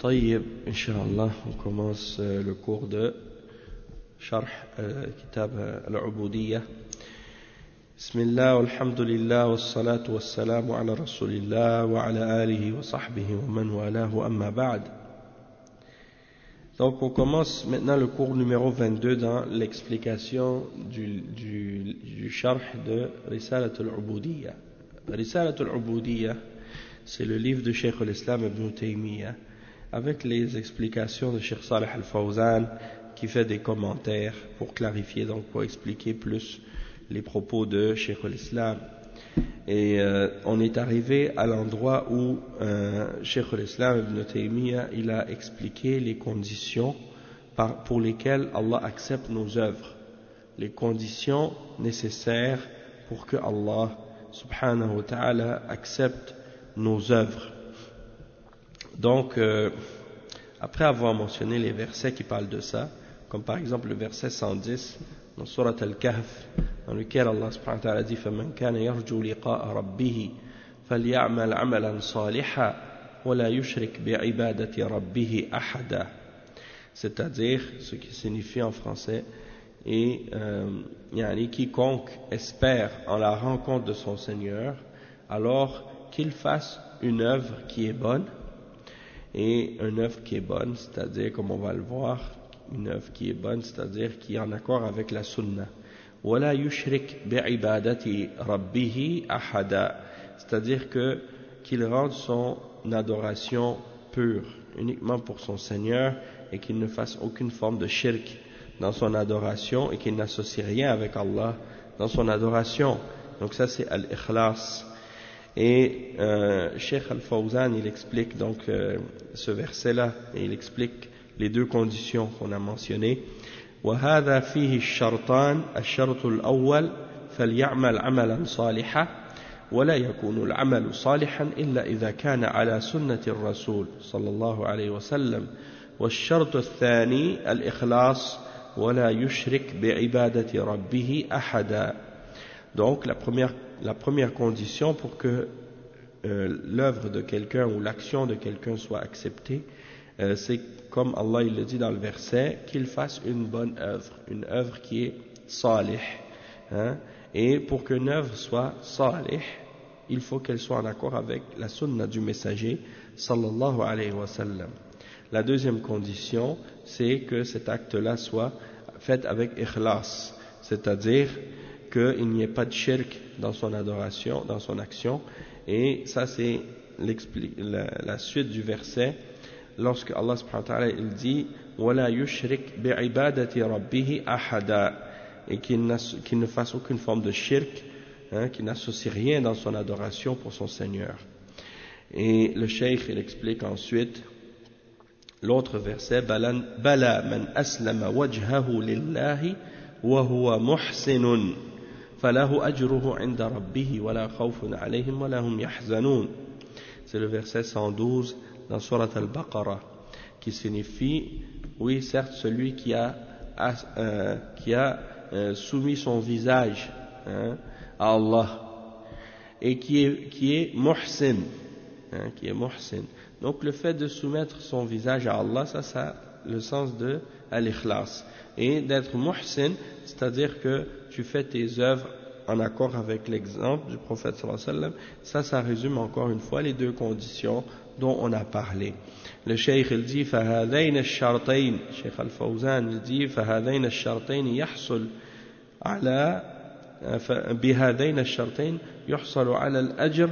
طيب, Inch'Allah, on commence le cours de Sharh Kitab al-Ubudiyya. Bismillah, walhamdulillah, wassalatu wassalamu ala rasulillah, wa ala alihi wa sahbihi wa man walahu, amma ba'd. Donc on commence maintenant le cours numéro 22 dans l'explication du Sharh de Risalat al-Ubudiyya. Risalat al-Ubudiyya, c'est le livre de Cheikh al-Islam Ibn Taymiyyah, avec les explications de Cheikh Salih al-Fawzan, qui fait des commentaires pour clarifier, donc pour expliquer plus les propos de Cheikh al-Islam. Et on est arrivé à l'endroit où Cheikh al-Islam Ibn Taymiyyah, il a expliqué les conditions pour lesquelles Allah accepte nos œuvres, les conditions nécessaires pour que Allah subhanahu wa ta'ala accepte nos œuvres. Donc, après avoir mentionné les versets qui parlent de ça, comme par exemple le verset 110 dans Surat Al-Kahf, dans lequel Allah subhanahu wa ta'ala dit فَمَنْ كَانَ يَرْجُو لِقَاءَ رَبِّهِ فَلْيَعْمَلْ عَمَلًا صَالِحًا وَلَا يُشْرِكْ بِعِبَادَةِ رَبِّهِ أَحَدًا. C'est-à-dire, ce qui signifie en français, et quiconque espère en la rencontre de son Seigneur, alors qu'il fasse une œuvre qui est bonne. Et une œuvre qui est bonne, c'est-à-dire, comme on va le voir, une œuvre qui est bonne, c'est-à-dire qui est en accord avec la sunna. وَلَا يُشْرِكْ بِعِبَادَةِ رَبِّهِ أَحَدًا, c'est-à-dire qu'il rende son adoration pure, uniquement pour son Seigneur, et qu'il ne fasse aucune forme de shirk dans son adoration, et qu'il n'associe rien avec Allah dans son adoration. Donc ça, c'est al-ikhlas. Et Cheikh Al-Fawzan, il explique donc ce verset-là, et il explique les deux conditions qu'on a mentionnées. وَهَذَا فِيهِ الشَّرْطَانِ الشَّرْطُ الْأَوَّلِ فَلْيَعْمَلْ عَمَلًا صَالِحًا وَلَا يَكُونُ الْعَمَلُ صَالِحًا إِلَّا إِذَا كَانَ عَلَى سُنَّةِ الرَّسُولِ صلى الله عليه وسلم والشرط الثاني الإخلاص ولا يشرك بعبادة ربه أحدا. Donc la première condition pour que l'œuvre de quelqu'un ou l'action de quelqu'un soit acceptée, c'est comme Allah il le dit dans le verset, qu'il fasse une bonne œuvre, une œuvre qui est salih. Et pour qu'une œuvre soit salih, il faut qu'elle soit en accord avec la sunna du messager sallallahu alayhi wa sallam. La deuxième condition, c'est que cet acte-là soit fait avec ikhlas, c'est-à-dire qu'il n'y ait pas de shirk dans son adoration, dans son action. Et ça, c'est la suite du verset, lorsque Allah subhanahu wa ta'ala il dit وَلَا يُشْرِكْ بِعِبَادَةِ رَبِّهِ أَحَدًا, et qu'il ne fasse aucune forme de shirk, qu'il n'associe rien dans son adoration pour son Seigneur. Et le cheikh il explique ensuite l'autre verset بَلَا مَنْ أَسْلَمَ وَجْهَهُ لِلَّهِ وَهُوَ مُحْسِنٌ فَلَهُ أَجْرُهُ عِنْدَ رَبِّهِ وَلَا خَوْفٌ عَلَيْهِمْ وَلَا هُمْ يَحْزَنُونَ. C'est le verset 112 dans Surat Al-Baqarah, qui signifie, oui, certes, celui qui a soumis son visage à Allah, et qui est muhsin, qui est muhsin. Donc le fait de soumettre son visage à Allah, ça a le sens de al-ikhlas. Et d'être muhsin, c'est-à-dire que tu fais tes œuvres en accord avec l'exemple du prophète sallallahu alayhi wa sallam. Ça résume encore une fois les deux conditions dont on a parlé. Le cheikh il dit فهذين الشرطين, Cheikh Al-Fawzan il dit فهذين الشرطين يحصل على بهذين الشرطين يحصل على الأجر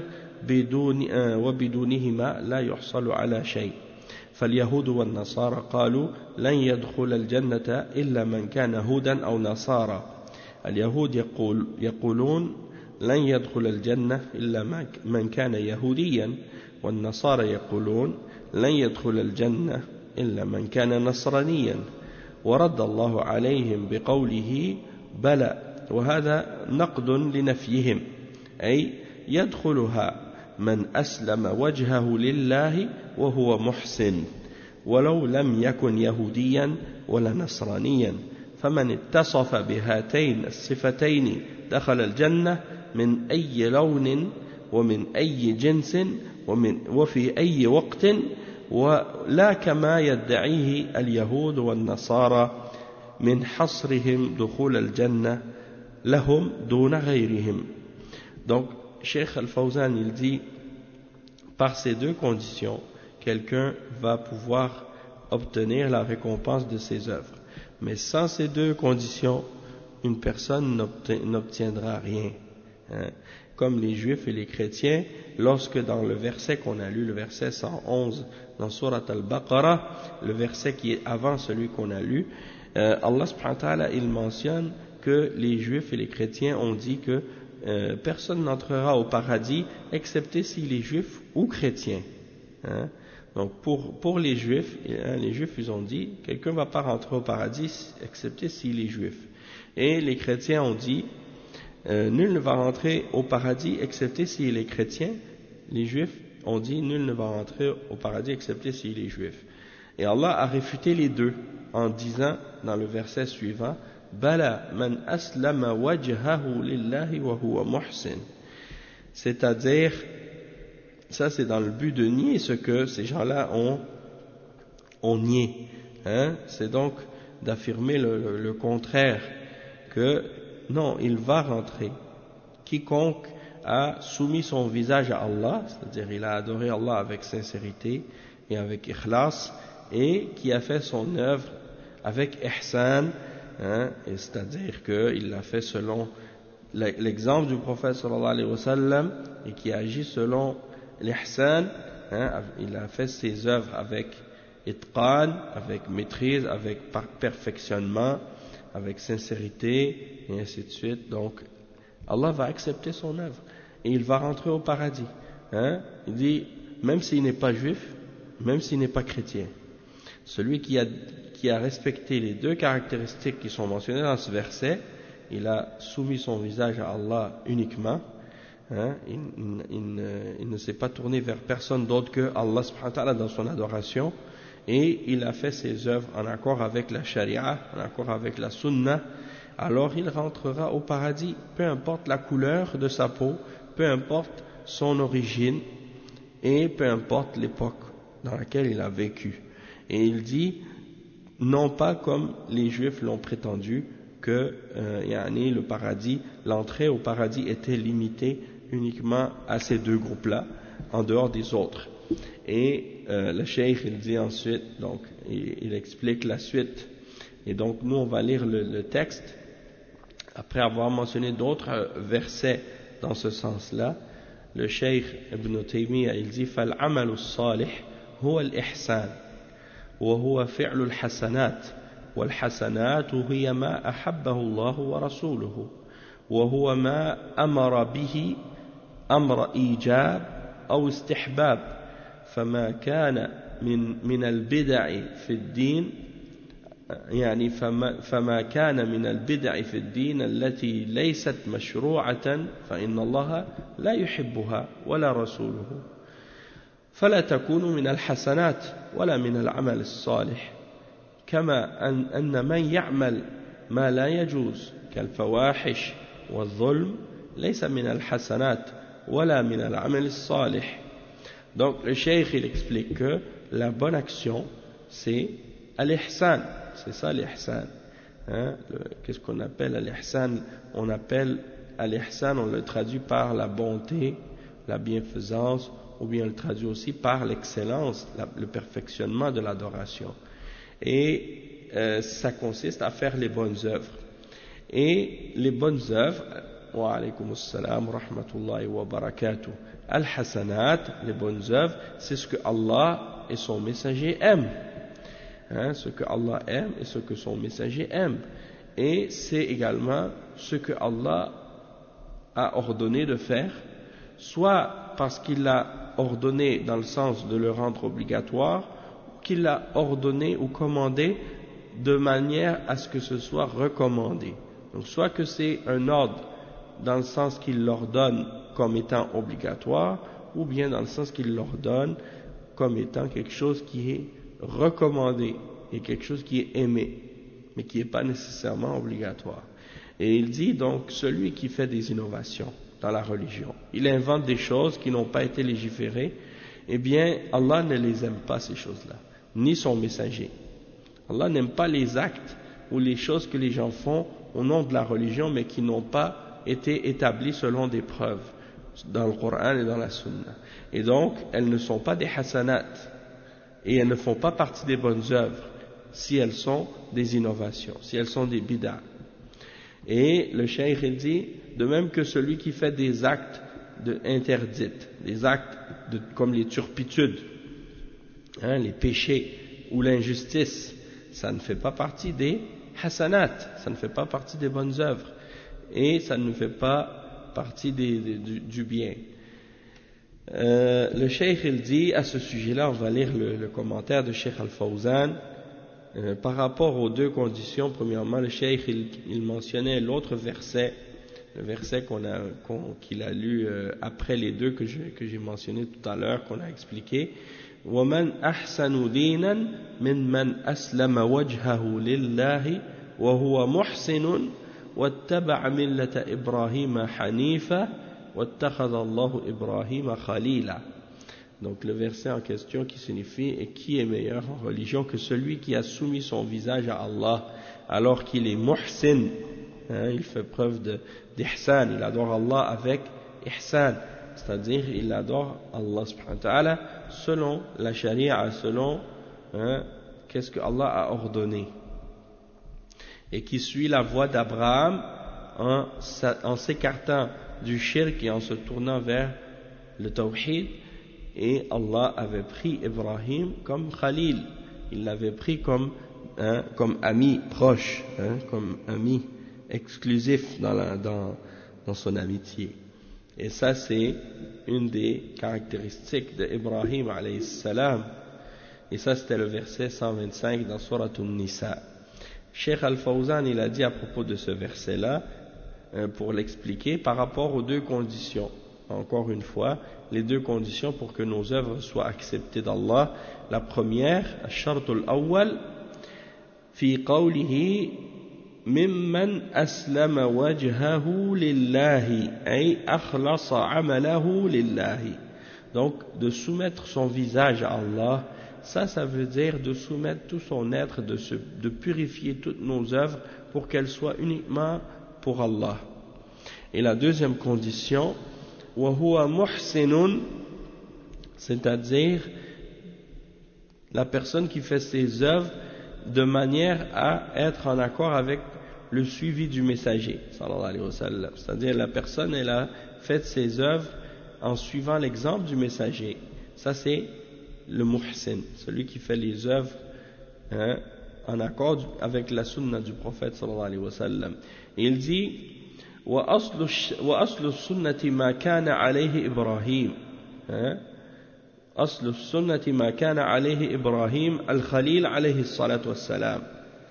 وبدونهما لا يحصل على شيء. فاليهود والنصارى قالوا لن يدخل الجنة إلا من كان هودا أو نصارى. اليهود يقولون لن يدخل الجنة إلا من كان يهوديا، والنصارى يقولون لن يدخل الجنة إلا من كان نصرانيا. ورد الله عليهم بقوله بلى، وهذا نقد لنفيهم، أي يدخلها من أسلم وجهه لله وهو محسن ولو لم يكن يهوديا ولا نصرانيا. فمن اتصف بهاتين الصفتين دخل الجنة من أي لون ومن أي جنس وفي أي وقت ولا كما يدعيه اليهود والنصارى من حصرهم دخول الجنة لهم دون غيرهم. Donc Cheikh Al-Fawzan il dit, par ces deux conditions quelqu'un va pouvoir obtenir la récompense de ses œuvres, mais sans ces deux conditions une personne n'obtiendra rien, hein. Comme les juifs et les chrétiens, lorsque dans le verset qu'on a lu, le verset 111 dans Surat Al-Baqarah, le verset qui est avant celui qu'on a lu, Allah subhanahu wa ta'ala il mentionne que les juifs et les chrétiens ont dit que personne n'entrera au paradis excepté s'il est juif ou chrétien, hein. Donc pour les juifs ils ont dit quelqu'un ne va pas rentrer au paradis excepté s'il est juif, et les chrétiens ont dit nul ne va rentrer au paradis excepté s'il est chrétien. Les juifs ont dit nul ne va rentrer au paradis excepté s'il est juif, et Allah a réfuté les deux en disant dans le verset suivant Bala man aslama wajhahu lillahi wa huwa muhsin, c'est-à-dire ça c'est dans le but de nier ce que ces gens-là ont nié, hein? C'est donc d'affirmer le contraire, que non, il va rentrer quiconque a soumis son visage à Allah, c'est-à-dire il a adoré Allah avec sincérité et avec ikhlas, et qui a fait son œuvre avec ihsan, hein, c'est-à-dire qu'il l'a fait selon l'exemple du prophète sallallahu alayhi wa sallam, et qui agit selon l'ihsan, hein, il a fait ses œuvres avec itqan, avec maîtrise, avec perfectionnement, avec sincérité, et ainsi de suite. Donc Allah va accepter son œuvre et il va rentrer au paradis, hein. Il dit même s'il n'est pas juif, même s'il n'est pas chrétien, celui qui a respecté les deux caractéristiques qui sont mentionnées dans ce verset, il a soumis son visage à Allah uniquement, hein, il ne s'est pas tourné vers personne d'autre que Allah subhanahu wa ta'ala dans son adoration, et il a fait ses œuvres en accord avec la charia, en accord avec la sunna, alors il rentrera au paradis, peu importe la couleur de sa peau, peu importe son origine, et peu importe l'époque dans laquelle il a vécu. Et il dit, non pas comme les juifs l'ont prétendu, que le paradis, l'entrée au paradis était limitée uniquement à ces deux groupes-là, en dehors des autres. Et le cheikh il dit ensuite, donc il explique la suite, et donc nous on va lire le texte après avoir mentionné d'autres versets dans ce sens-là. Le cheikh Ibn Taymiyyah il dit فالعمل الصالح هو الإحسان وهو فعل الحسنات والحسنات هي ما أحبه الله ورسوله وهو ما أمر به أمر إيجاب أو استحباب فما كان من البدع في الدين يعني فما كان من البدع في الدين التي ليست مشروعة فإن الله لا يحبها ولا رسوله فلا تكون من الحسنات ولا من العمل الصالح كما أن من يعمل ما لا يجوز كالفواحش والظلم ليس من الحسنات ولا من العمل الصالح. Donc le cheikh il explique que la bonne action c'est al-ihsan, c'est ça l'ihsan, hein? Qu'est-ce qu'on appelle al-ihsan? On appelle al-ihsan, on le traduit par la bonté, la bienfaisance, ou bien on le traduit aussi par l'excellence, le perfectionnement de l'adoration. Et ça consiste à faire les bonnes œuvres. Et les bonnes œuvres, wa alaykum assalam wa rahmatullahi wa barakatuh, al-hasanat, les bonnes œuvres, c'est ce que Allah et son messager aiment, hein, ce que Allah aime et ce que son messager aime, et c'est également ce que Allah a ordonné de faire, soit parce qu'il l'a ordonné dans le sens de le rendre obligatoire, ou qu'il l'a ordonné ou commandé de manière à ce que ce soit recommandé. Donc soit que c'est un ordre dans le sens qu'il l'ordonne comme étant obligatoire, ou bien dans le sens qu'il l'ordonne comme étant quelque chose qui est recommandé et quelque chose qui est aimé, mais qui n'est pas nécessairement obligatoire. Et il dit donc, celui qui fait des innovations dans la religion, il invente des choses qui n'ont pas été légiférées, eh bien Allah ne les aime pas ces choses-là, ni son messager. Allah n'aime pas les actes ou les choses que les gens font au nom de la religion mais qui n'ont pas été établies selon des preuves dans le Coran et dans la Sunna. Et donc elles ne sont pas des hasanat et elles ne font pas partie des bonnes œuvres si elles sont des innovations, si elles sont des bid'ah. Et le cheikh il dit, de même que celui qui fait des actes interdits, des actes comme les turpitudes, les péchés ou l'injustice, ça ne fait pas partie des hasanat, ça ne fait pas partie des bonnes œuvres et ça ne fait pas partie du bien. Le cheikh il dit à ce sujet-là, on va lire le commentaire de Cheikh Al-Fawzan. Par rapport aux deux conditions, premièrement, le cheikh il mentionnait l'autre verset, le verset qu'il a lu après les deux que j'ai mentionné tout à l'heure, qu'on a expliqué. وَمَنْ أَحْسَنُ دِينًا مِنْ أَسْلَمَ وَجْهَهُ لِلَّهِ وَهُوَ مُحْسِنٌ وَاتَّبَعَ مِلَّةَ إِبْرَاهِيمَ حَنِيفًا وَاتَّخَذَ اللَّهُ إِبْرَاهِيمَ خَلِيلًا. Donc le verset en question qui signifie « Et qui est meilleur en religion que celui qui a soumis son visage à Allah alors qu'il est muhsin » il fait preuve d'ihsan, il adore Allah avec ihsan, c'est-à-dire il adore Allah subhanahu wa ta'ala selon la charia, selon qu'est-ce que Allah a ordonné, et qui suit la voie d'Abraham en s'écartant du shirk et en se tournant vers le tawhid. Et Allah avait pris Ibrahim comme Khalil, il l'avait pris comme ami proche, comme ami exclusif dans son amitié. Et ça c'est une des caractéristiques d'Ibrahim alayhi salam. Et ça c'était le verset 125 dans Surat An-Nisa. Cheikh Al-Fawzan il a dit à propos de ce verset là, pour l'expliquer par rapport aux deux conditions. Encore une fois, les deux conditions pour que nos œuvres soient acceptées d'Allah. La première, الشرط الأول في قوله ممن أسلم وجهه لله أي أخلص عمله لله. Donc, de soumettre son visage à Allah, ça veut dire de soumettre tout son être, de purifier toutes nos œuvres pour qu'elles soient uniquement pour Allah. Et la deuxième condition, وَهُوَ مُحْسِنٌ, c'est-à-dire la personne qui fait ses œuvres de manière à être en accord avec le suivi du messager, sallallahu alayhi wa sallam. C'est-à-dire la personne elle a fait ses œuvres en suivant l'exemple du messager. Ça c'est le muhsin, celui qui fait les œuvres en accord avec la sunna du prophète sallallahu alayhi wa sallam. Et il dit وأصل السنة ما كان عليه إبراهيم أصل السنة ما كان عليه إبراهيم الخليل عليه الصلاة والسلام.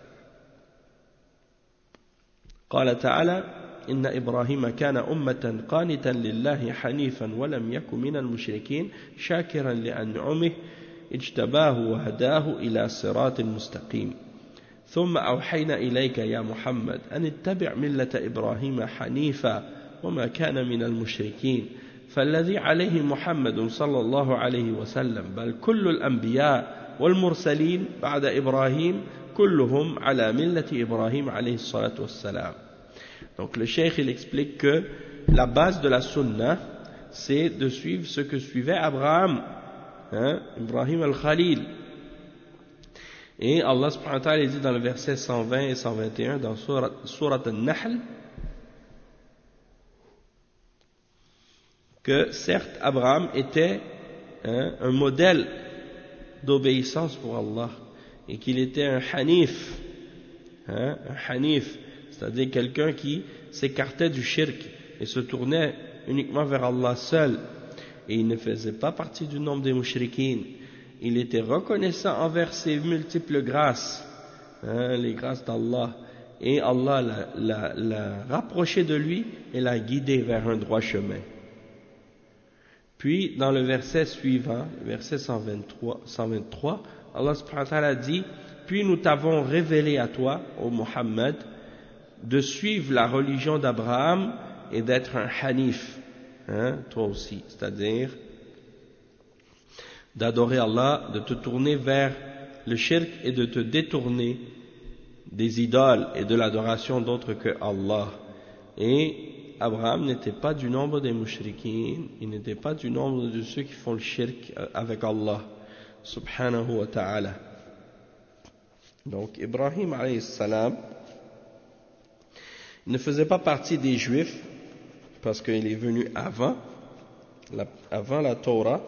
قال تعالى إن إبراهيم كان أمة قانتا لله حنيفا ولم يكن من المشركين شاكرا لأنعمه اجتباه وهداه إلى صراط مستقيم. ثم أوحينا إليك يا محمد أن اتبع ملة إبراهيم حنيفا وما كان من المشركين فالذي عليه محمد صلى الله عليه وسلم بل كل الأنبياء والمرسلين بعد إبراهيم كلهم على ملة إبراهيم عليه الصلاة والسلام. Donc le cheikh il explique que la base de la sunna c'est de suivre ce que suivait Abraham, Ibrahim al-Khalil. Et Allah subhanahu wa ta'ala dit dans le verset 120 et 121 dans Surat An-Nahl que certes Abraham était un modèle d'obéissance pour Allah et qu'il était un hanif, c'est-à-dire quelqu'un qui s'écartait du shirk et se tournait uniquement vers Allah seul, et il ne faisait pas partie du nombre des mushrikines. Il était reconnaissant envers ses multiples grâces, les grâces d'Allah, et Allah l'a rapproché de lui et l'a guidé vers un droit chemin. Puis dans le verset suivant, verset 123, Allah subhanahu wa ta'ala dit: puis nous t'avons révélé à toi, ô Muhammad, de suivre la religion d'Abraham et d'être un hanif, toi aussi, c'est-à-dire d'adorer Allah, de te tourner vers le shirk et de te détourner des idoles et de l'adoration d'autres que Allah. Et Abraham n'était pas du nombre des mushrikeen, il n'était pas du nombre de ceux qui font le shirk avec Allah, subhanahu wa ta'ala. Donc Ibrahim alayhi salam, il ne faisait pas partie des Juifs parce qu'il est venu avant la Torah.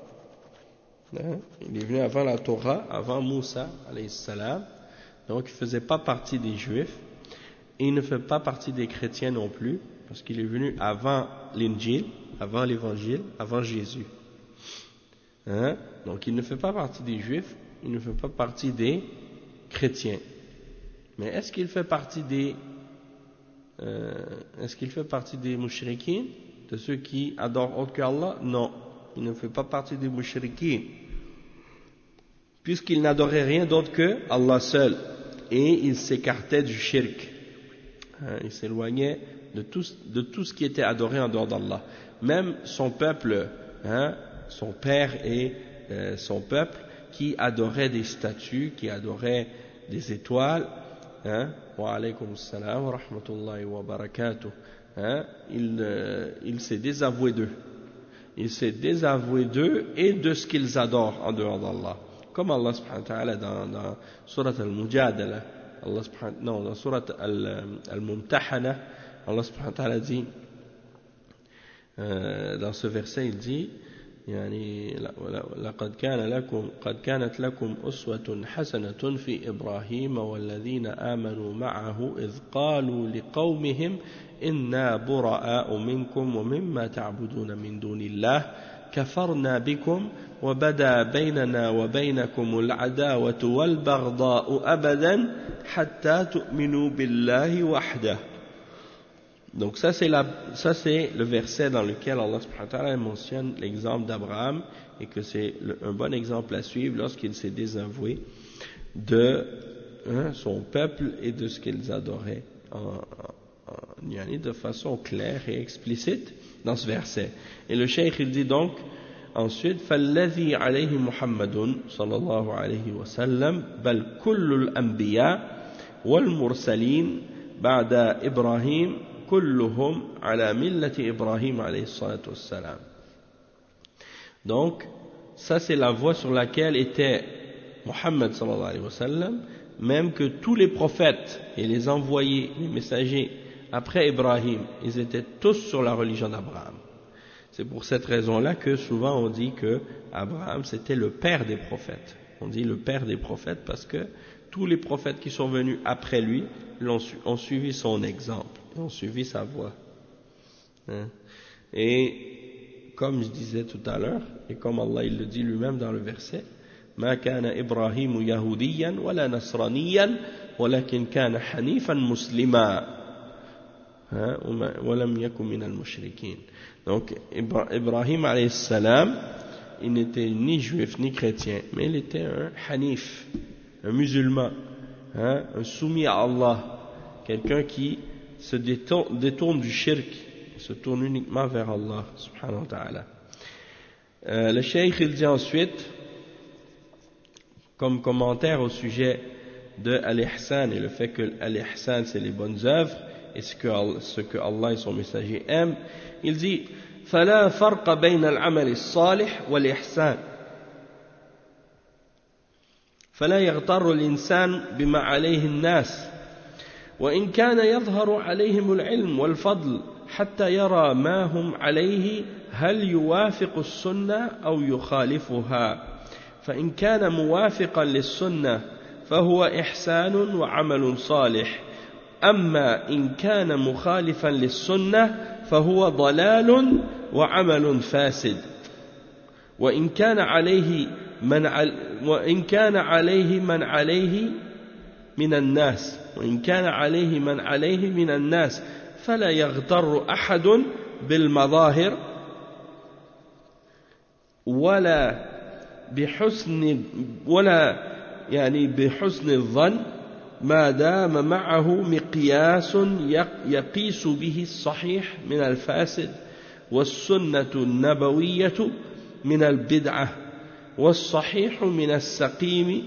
Il est venu avant la Torah, avant Moussa alayhi salam. Donc il ne faisait pas partie des Juifs et il ne fait pas partie des chrétiens non plus parce qu'il est venu avant l'Injil, avant l'Évangile, avant Jésus. Donc il ne fait pas partie des Juifs, il ne fait pas partie des chrétiens. Mais est-ce qu'il fait partie des mushrikeen, de ceux qui adorent autre qu'Allah? Non, il ne fait pas partie des mushrikeen, puisqu'il n'adorait rien d'autre que Allah seul, et il s'écartait du shirk. Il s'éloignait de tout ce qui était adoré en dehors d'Allah. Même son peuple, son père et son peuple, qui adoraient des statues, qui adoraient des étoiles, wa alaykum salam wa rahmatullahi wa barakatuh, il s'est désavoué d'eux. Il s'est désavoué d'eux et de ce qu'ils adorent en dehors d'Allah. Comme Allah subhanahu wa ta'ala dans Surat al-Mujadala, dans Surat al-Mumtahana, Allah subhanahu wa ta'ala dit, dans ce verset, il dit, يعني قد كانت لكم أسوة حسنة في إبراهيم والذين آمنوا معه إذ قالوا لقومهم إنا براء منكم ومما تعبدون من دون الله كفرنا بكم وبدا بيننا وبينكم العداوة والبغضاء أبدا حتى تؤمنوا بالله وحده. Donc ça c'est le verset dans lequel Allah subhanahu wa ta'ala mentionne l'exemple d'Abraham et que c'est un bon exemple à suivre lorsqu'il s'est désavoué de son peuple et de ce qu'ils adoraient de façon claire et explicite dans ce verset. Et le cheikh il dit donc ensuite فَالَّذِي عَلَيْهِ مُحَمَّدٌ صلى الله عليه وسلم بل كل الأنبياء والمرسلين بعد إبراهيم كلهم على ملة إبراهيم عليه الصلاة والسلام. Donc ça c'est la voie sur laquelle était Muhammad sallallahu alayhi wa sallam, même que tous les prophètes et les envoyés, les messagers après Ibrahim, ils étaient tous sur la religion d'Abraham. C'est pour cette raison-là que souvent on dit que Abraham c'était le père des prophètes. On dit le père des prophètes parce que tous les prophètes qui sont venus après lui ont suivi son exemple, ont suivi sa voie. Et comme je disais tout à l'heure, et comme Allah il le dit lui-même dans le verset, ما كان إبراهيم يهوديا ولا نصرانيا ولكن كان حنيفا مسلما ولم يكن من المشركين. Donc Ibrahim alayhi salam, il n'était ni juif ni chrétien, mais il était un hanif, un musulman, un soumis à Allah, quelqu'un qui se détourne du shirk, se tourne uniquement vers Allah subhanahu wa ta'ala. Le cheikh il dit ensuite, comme commentaire au sujet de al-ihsan et le fait que al-ihsan c'est les bonnes œuvres et ce que Allah et son messager aiment, il dit فلا فرق بين العمل الصالح والإحسان فلا يغتر الإنسان بما عليه الناس وإن كان يظهر عليهم العلم والفضل حتى يرى ما هم عليه هل يوافق السنة أو يخالفها فإن كان موافقا للسنة فهو إحسان وعمل صالح أما إن كان مخالفا للسنة فهو ضلال وعمل فاسد وإن كان عليه من عليه من الناس فلا يغتر أحد بالمظاهر ولا بحسن الظن ما دام معه مقياس يقيس به الصحيح من الفاسد والسنة النبوية من البدعة والصحيح من السقيم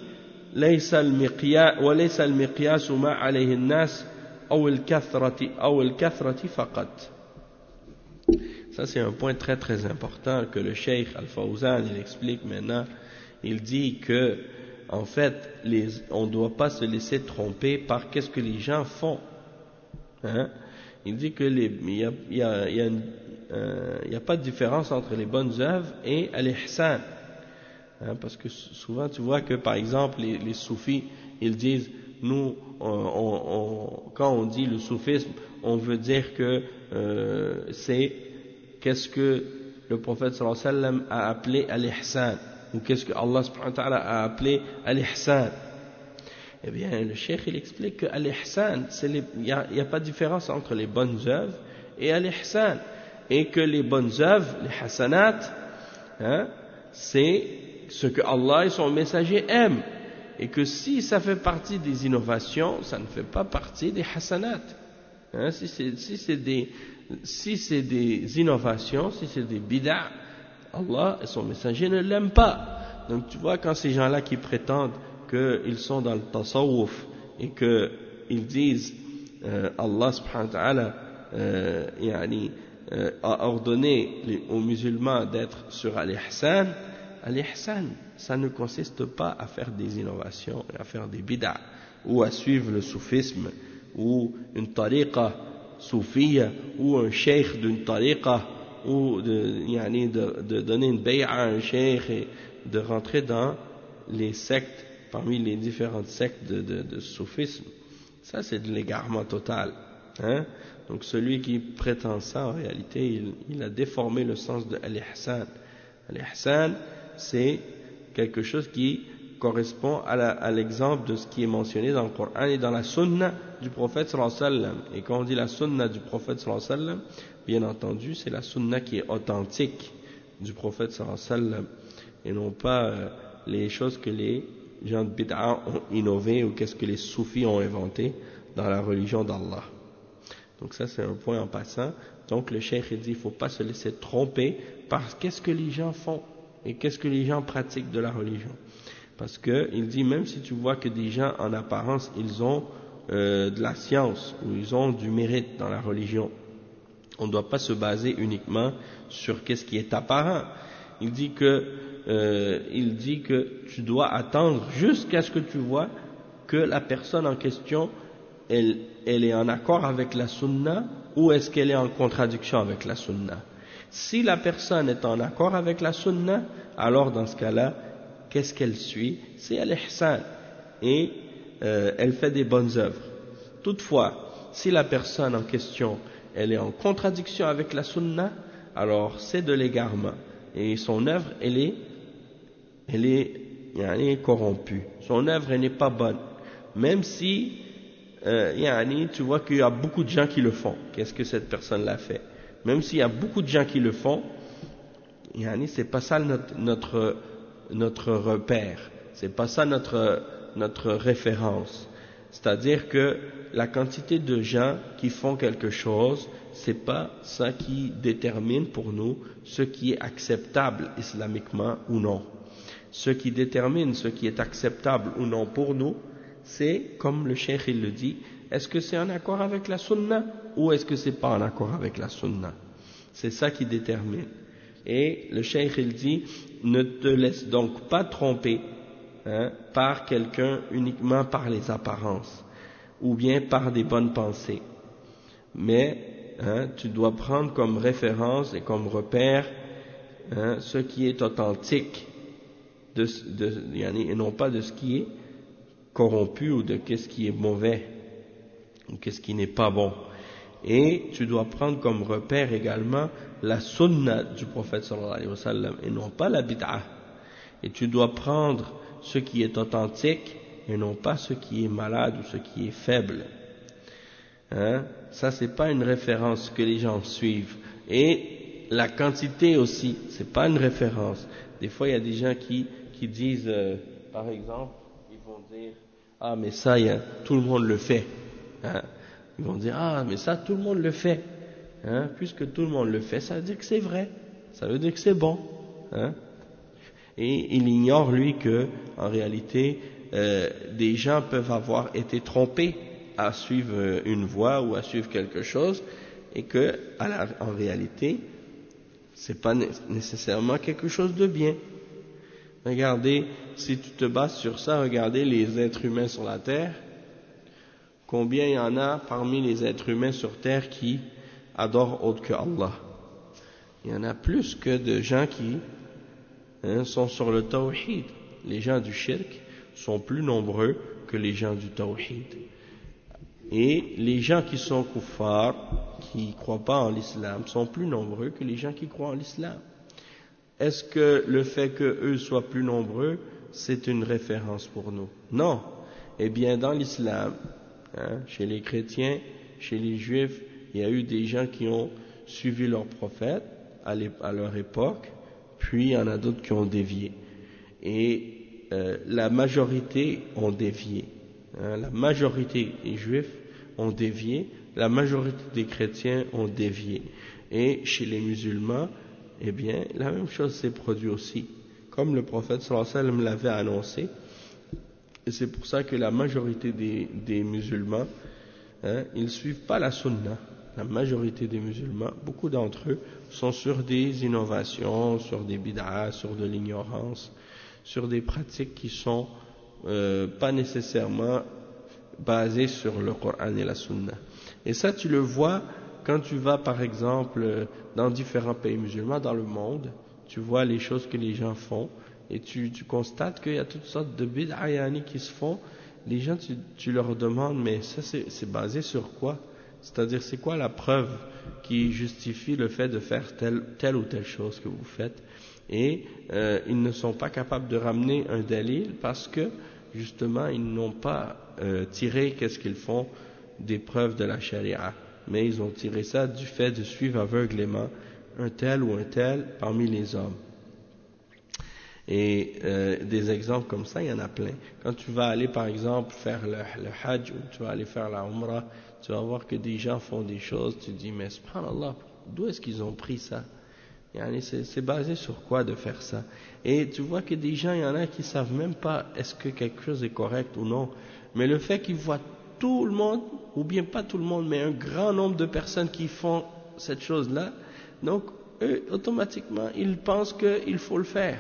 وليس المقياس ما عليه الناس أو الكثرة فقط. Ça c'est un point très très important que le Cheikh Al-Fawzan il explique maintenant. Il dit que en fait on ne doit pas se laisser tromper par qu'est-ce que les gens font, hein? Il dit que il y a pas de différence entre les bonnes œuvres et al-ihsan, hein? Parce que souvent tu vois que par exemple les soufis ils disent nous quand on dit le soufisme on veut dire que c'est qu'est-ce que le prophète sallallahu alayhi wa sallam a appelé al-ihsan, ou qu'est-ce que Allah subhanahu wa ta'ala a appelé al-ihsan. Eh bien le cheikh il explique que al-ihsan il n'y a pas de différence entre les bonnes œuvres et al-ihsan, et que les bonnes œuvres, les hasanat, hein, c'est ce que Allah et son messager aiment, et que si ça fait partie des innovations, ça ne fait pas partie des hasanat, hein. Si c'est des innovations, si c'est des bid'a, Allah et son messager ne l'aiment pas. Donc tu vois, quand ces gens-là qui prétendent qu'ils sont dans le tasawwuf et qu'ils disent Allah subhanahu wa ta'ala a ordonné aux musulmans d'être sur al-ihsan, ça ne consiste pas à faire des innovations, à faire des bid'a, ou à suivre le soufisme, ou une tariqa soufia, ou un cheikh d'une tariqa, ou de donner une bay'a à un cheikh et de rentrer dans les sectes, parmi les différentes sectes de soufisme. Ça c'est de l'égarement total, hein? Donc celui qui prétend ça, en réalité il a déformé le sens de al-ihsan. Al-ihsan c'est quelque chose qui correspond à l'exemple de ce qui est mentionné dans le Coran et dans la sunna du prophète sallallahu alayhi wa sallam. Et quand on dit la sunna du prophète sallallahu alayhi wa sallam, bien entendu c'est la sunna qui est authentique du prophète sallallahu alayhi wa sallam, et non pas les choses que les gens de bid'a ont innové, ou qu'est-ce que les soufis ont inventé dans la religion d'Allah. Donc ça c'est un point en passant. Donc le cheikh il dit il ne faut pas se laisser tromper par qu'est-ce que les gens font et qu'est-ce que les gens pratiquent de la religion. Parce que il dit même si tu vois que des gens en apparence ils ont de la science, ou ils ont du mérite dans la religion, on ne doit pas se baser uniquement sur qu'est-ce qui est apparent. Il dit que tu dois attendre jusqu'à ce que tu vois que la personne en question elle est en accord avec la sunna, ou est-ce qu'elle est en contradiction avec la sunna. Si la personne est en accord avec la sunna, alors dans ce cas-là, qu'est-ce qu'elle suit? C'est al-ihsan, et elle fait des bonnes œuvres. Toutefois, si la personne en question elle est en contradiction avec la sunna, alors c'est de l'égarement, et son œuvre elle est corrompue, son œuvre elle n'est pas bonne, même si tu vois qu'il y a beaucoup de gens qui le font. Qu'est-ce que cette personne-là fait? Même s'il y a beaucoup de gens qui le font, c'est pas ça notre repère, c'est pas ça notre référence. C'est-à-dire que la quantité de gens qui font quelque chose, c'est pas ça qui détermine pour nous ce qui est acceptable islamiquement ou non. Ce qui détermine ce qui est acceptable ou non pour nous, c'est, comme le cheikh il le dit, est-ce que c'est en accord avec la sunna ou est-ce que c'est pas en accord avec la sunna? C'est ça qui détermine. Et le cheikh il dit, ne te laisse donc pas tromper par quelqu'un uniquement par les apparences, ou bien par des bonnes pensées, mais tu dois prendre comme référence et comme repère ce qui est authentique et non pas de ce qui est corrompu, ou de qu'est-ce qui est mauvais ou qu'est-ce qui n'est pas bon. Et tu dois prendre comme repère également la sunna du prophète sallallahu alayhi wa sallam, et non pas la bid'a. Et tu dois prendre ce qui est authentique et non pas ce qui est malade ou ce qui est faible. Ça c'est pas une référence que les gens suivent. Et la quantité aussi, c'est pas une référence. Des fois il y a des gens qui disent par exemple, ils vont dire ah mais ça tout le monde le fait, ils vont dire ah mais ça tout le monde le fait, puisque tout le monde le fait, ça veut dire que c'est vrai, ça veut dire que c'est bon, Et il ignore, lui, que, en réalité, des gens peuvent avoir été trompés à suivre une voie ou à suivre quelque chose, et que, en réalité, c'est pas nécessairement quelque chose de bien. Regardez, si tu te bases sur ça, regardez les êtres humains sur la terre. Combien il y en a parmi les êtres humains sur terre qui adorent autre que Allah? Il y en a plus que de gens qui sont sur le tawhid. Les gens du shirk sont plus nombreux que les gens du tawhid. Et les gens qui sont kuffars, qui ne croient pas en l'islam, sont plus nombreux que les gens qui croient en l'islam. Est-ce que le fait qu'eux soient plus nombreux, c'est une référence pour nous? Non. Eh bien, dans l'islam, chez les chrétiens, chez les juifs, il y a eu des gens qui ont suivi leurs prophètes à leur époque, puis il y en a d'autres qui ont dévié. Et la majorité ont dévié. La majorité des juifs ont dévié, la majorité des chrétiens ont dévié. Et chez les musulmans, eh bien, la même chose s'est produite aussi. Comme le prophète sallallahu alayhi wa sallam l'avait annoncé, et c'est pour ça que la majorité des musulmans, ils ne suivent pas la sunna. La majorité des musulmans, beaucoup d'entre eux, sont sur des innovations, sur des bid'ah, sur de l'ignorance, sur des pratiques qui sont pas nécessairement basées sur le Coran et la sunna. Et ça, tu le vois quand tu vas, par exemple, dans différents pays musulmans dans le monde, tu vois les choses que les gens font, et tu constates qu'il y a toutes sortes de bid'ah qui se font. Les gens, tu leur demandes, mais ça c'est basé sur quoi? C'est-à-dire, c'est quoi la preuve qui justifie le fait de faire telle ou telle chose que vous faites? Et ils ne sont pas capables de ramener un dalil parce que, justement, ils n'ont pas tiré qu'est-ce qu'ils font des preuves de la charia. Mais ils ont tiré ça du fait de suivre aveuglément un tel ou un tel parmi les hommes. Et des exemples comme ça, il y en a plein. Quand tu vas aller, par exemple, faire le hajj ou tu vas aller faire la umrah, tu vas voir que des gens font des choses, tu te dis, mais subhanallah, d'où est-ce qu'ils ont pris ça? C'est basé sur quoi de faire ça? Et tu vois que des gens, il y en a qui savent même pas est-ce que quelque chose est correct ou non. Mais le fait qu'ils voient tout le monde, ou bien pas tout le monde, mais un grand nombre de personnes qui font cette chose-là, donc eux, automatiquement, ils pensent qu'il faut le faire.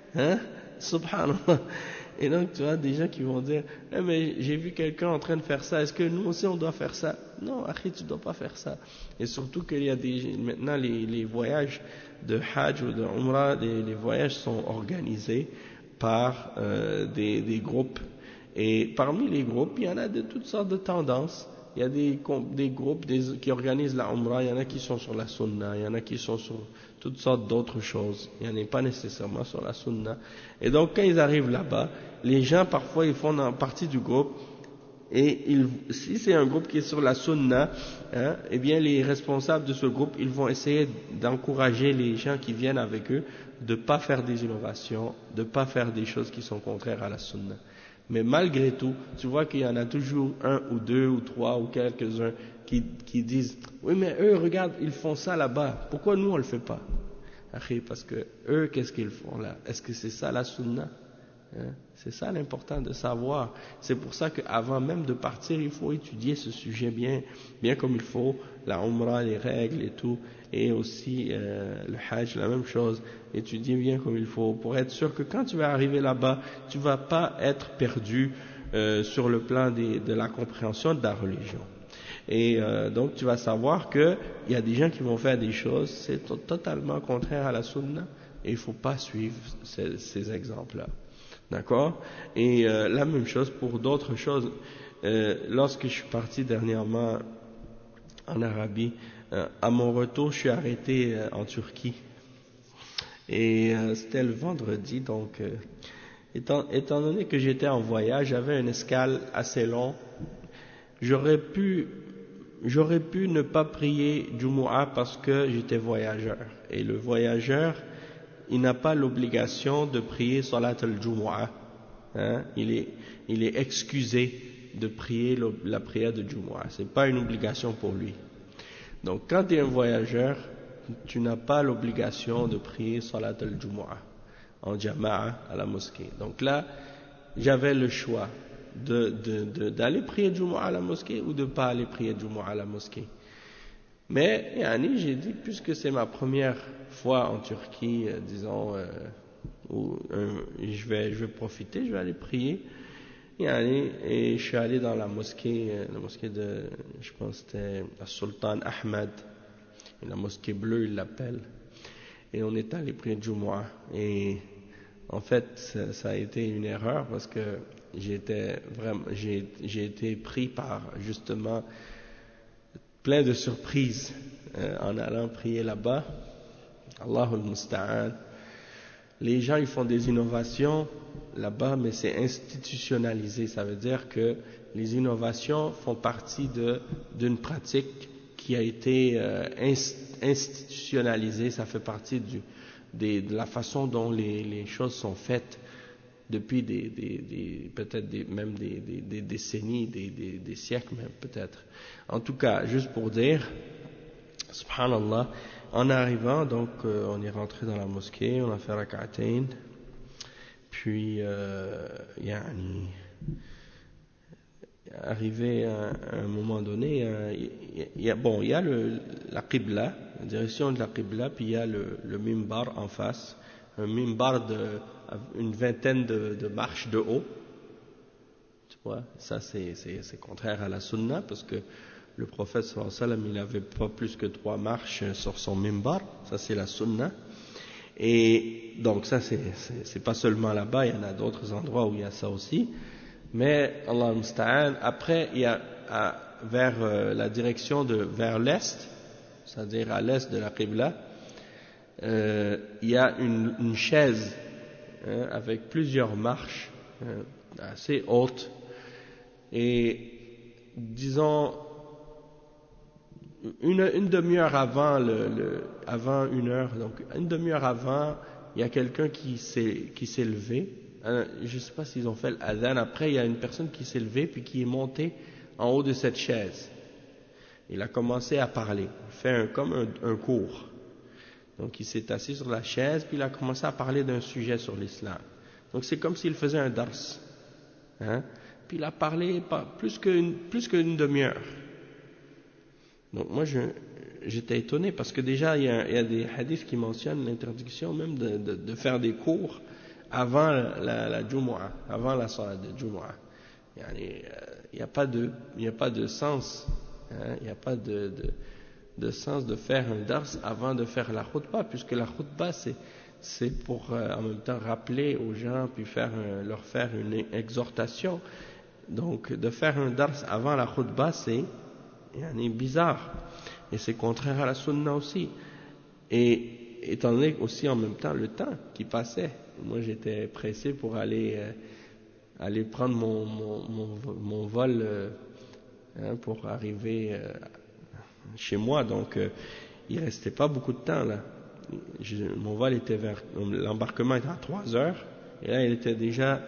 Subhanallah. Et donc tu vois des gens qui vont dire mais j'ai vu quelqu'un en train de faire ça, est-ce que nous aussi on doit faire ça? Non, akhi, tu dois pas faire ça. Et surtout qu'il y a maintenant les voyages de hajj ou de umrah, les voyages sont organisés par des groupes, et parmi les groupes il y en a de toutes sortes de tendances. Il y a des groupes qui organisent la umrah, il y en a qui sont sur la sunna, il y en a qui sont sur toutes sortes d'autres choses, il n'y en a pas nécessairement sur la sunna. Et donc quand ils arrivent là-bas, les gens parfois ils font partie du groupe, et si c'est un groupe qui est sur la sunna, eh bien les responsables de ce groupe, ils vont essayer d'encourager les gens qui viennent avec eux de ne pas faire des innovations, de ne pas faire des choses qui sont contraires à la sunna. Mais malgré tout, tu vois qu'il y en a toujours un ou deux ou trois ou quelques-uns qui disent « Oui, mais eux, regarde, ils font ça là-bas. Pourquoi nous, on ne le fait pas ?» Parce que eux, qu'est-ce qu'ils font là? Est-ce que c'est ça la sunna? C'est ça l'important de savoir. C'est pour ça qu'avant même de partir, il faut étudier ce sujet bien comme il faut, la umrah, les règles et tout, et aussi le hajj, la même chose. Étudier bien comme il faut pour être sûr que quand tu vas arriver là-bas, tu vas pas être perdu sur le plan de la compréhension de la religion. Et donc tu vas savoir qu'il y a des gens qui vont faire des choses, c'est totalement contraire à la sunna, et il faut pas suivre ces exemples-là. D'accord? Et la même chose pour d'autres choses. Lorsque je suis parti dernièrement en Arabie, à mon retour, je suis arrêté en Turquie. Et c'était le vendredi, donc étant donné que j'étais en voyage, j'avais une escale assez longue. J'aurais pu ne pas prier Jumu'ah parce que j'étais voyageur. Et le voyageur, il n'a pas l'obligation de prier Salat al-Jumu'ah. Il est excusé de prier la prière de Jumu'ah. C'est pas une obligation pour lui. Donc quand tu es un voyageur, tu n'as pas l'obligation de prier Salat al-Jumu'ah. en jama'a à la mosquée. Donc là, j'avais le choix d'aller prier Jumu'ah à la mosquée ou de ne pas aller prier Jumu'ah à la mosquée. Mais j'ai dit, puisque c'est ma première fois en Turquie, disons, où je vais profiter, je vais aller prier. Et je suis allé dans la mosquée de, je pense que c'était la Sultan Ahmed, la mosquée bleue, ils l'appellent. Et on est allé prier Jumu'ah. Et en fait, ça a été une erreur parce que j'ai été pris par justement plein de surprises en allant prier là-bas. Allahul Musta'an. Les gens ils font des innovations là-bas, mais c'est institutionnalisé. Ça veut dire que les innovations font partie d'une pratique qui a été institutionnalisée. Ça fait partie de la façon dont les choses sont faites depuis peut-être même des décennies, des siècles même peut-être. En tout cas, juste pour dire, subhanallah, en arrivant, donc on est rentré dans la mosquée, on a fait rak'atayn, puis arrivé à un moment donné, il y a la qibla, la direction de la qibla, puis il y a le mimbar en face, un mimbar une vingtaine de marches de haut. Tu vois, ça c'est contraire à la sunna parce que le prophète sallallahu alayhi wa sallam, il n'avait pas plus que 3 marches sur son mimbar, ça c'est la sunna. Et donc ça c'est pas seulement là-bas, il y en a d'autres endroits où il y a ça aussi. Mais Allah musta'an, après il y a vers la direction vers l'est, c'est-à-dire à l'est de la qibla, il y a une chaise avec plusieurs marches assez hautes et disons une demi-heure avant avant 1 heure, donc une demi-heure avant, il y a quelqu'un qui s'est levé. Je ne sais pas s'ils ont fait l'adhan. Après, il y a une personne qui s'est levée puis qui est montée en haut de cette chaise. Il a commencé à parler, fait comme un cours. Donc il s'est assis sur la chaise puis il a commencé à parler d'un sujet sur l'islam. Donc c'est comme s'il faisait un dars. Puis il a parlé plus qu'une demi-heure. Donc moi j'étais étonné parce que déjà il y a des hadiths qui mentionnent l'interdiction même de faire des cours avant la Jumu'ah, avant la salat de Jumu'ah. Il n'y a pas de sens, il n'y a pas de sens de faire un dars avant de faire la khutbah, puisque la khutbah c'est pour en même temps rappeler aux gens puis leur faire une exhortation. Donc de faire un dars avant la khutbah c'est bizarre et c'est contraire à la sunna aussi. Et étant donné aussi en même temps le temps qui passait, moi j'étais pressé pour aller prendre mon vol pour arriver chez moi, donc il restait pas beaucoup de temps là. Mon vol l'embarquement était à 3 heures et là il était déjà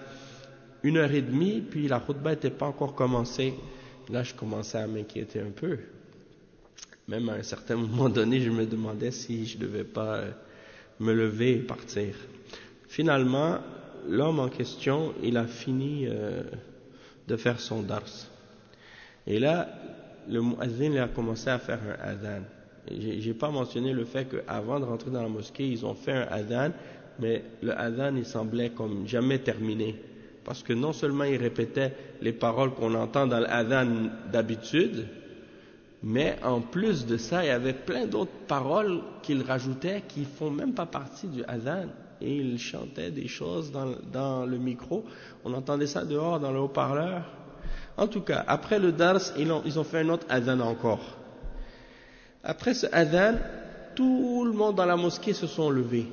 1h30 puis la khutbah n'était pas encore commencée. Là je commençais à m'inquiéter un peu. Même à un certain moment donné je me demandais si je devais pas me lever et partir. Finalement l'homme en question il a fini de faire son dars et là le muazzin a commencé à faire un adhan. J'ai pas mentionné le fait qu'avant de rentrer dans la mosquée ils ont fait un adhan, mais le adhan il semblait comme jamais terminé parce que non seulement il répétait les paroles qu'on entend dans l'adhan d'habitude, mais en plus de ça il y avait plein d'autres paroles qu'il rajoutait qui font même pas partie du adhan. Et il chantait des choses dans le micro, on entendait ça dehors dans le haut-parleur. En tout cas, après le dars, ils ont fait un autre adhan encore. Après ce adhan, tout le monde dans la mosquée se sont levés.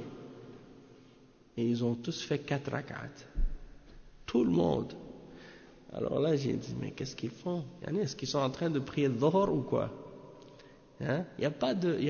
Et ils ont tous fait 4 rak'at. Tout le monde. Alors là, j'ai dit, mais qu'est-ce qu'ils font? Est-ce qu'ils sont en train de prier dhuhr ou quoi? Il n'y a pas de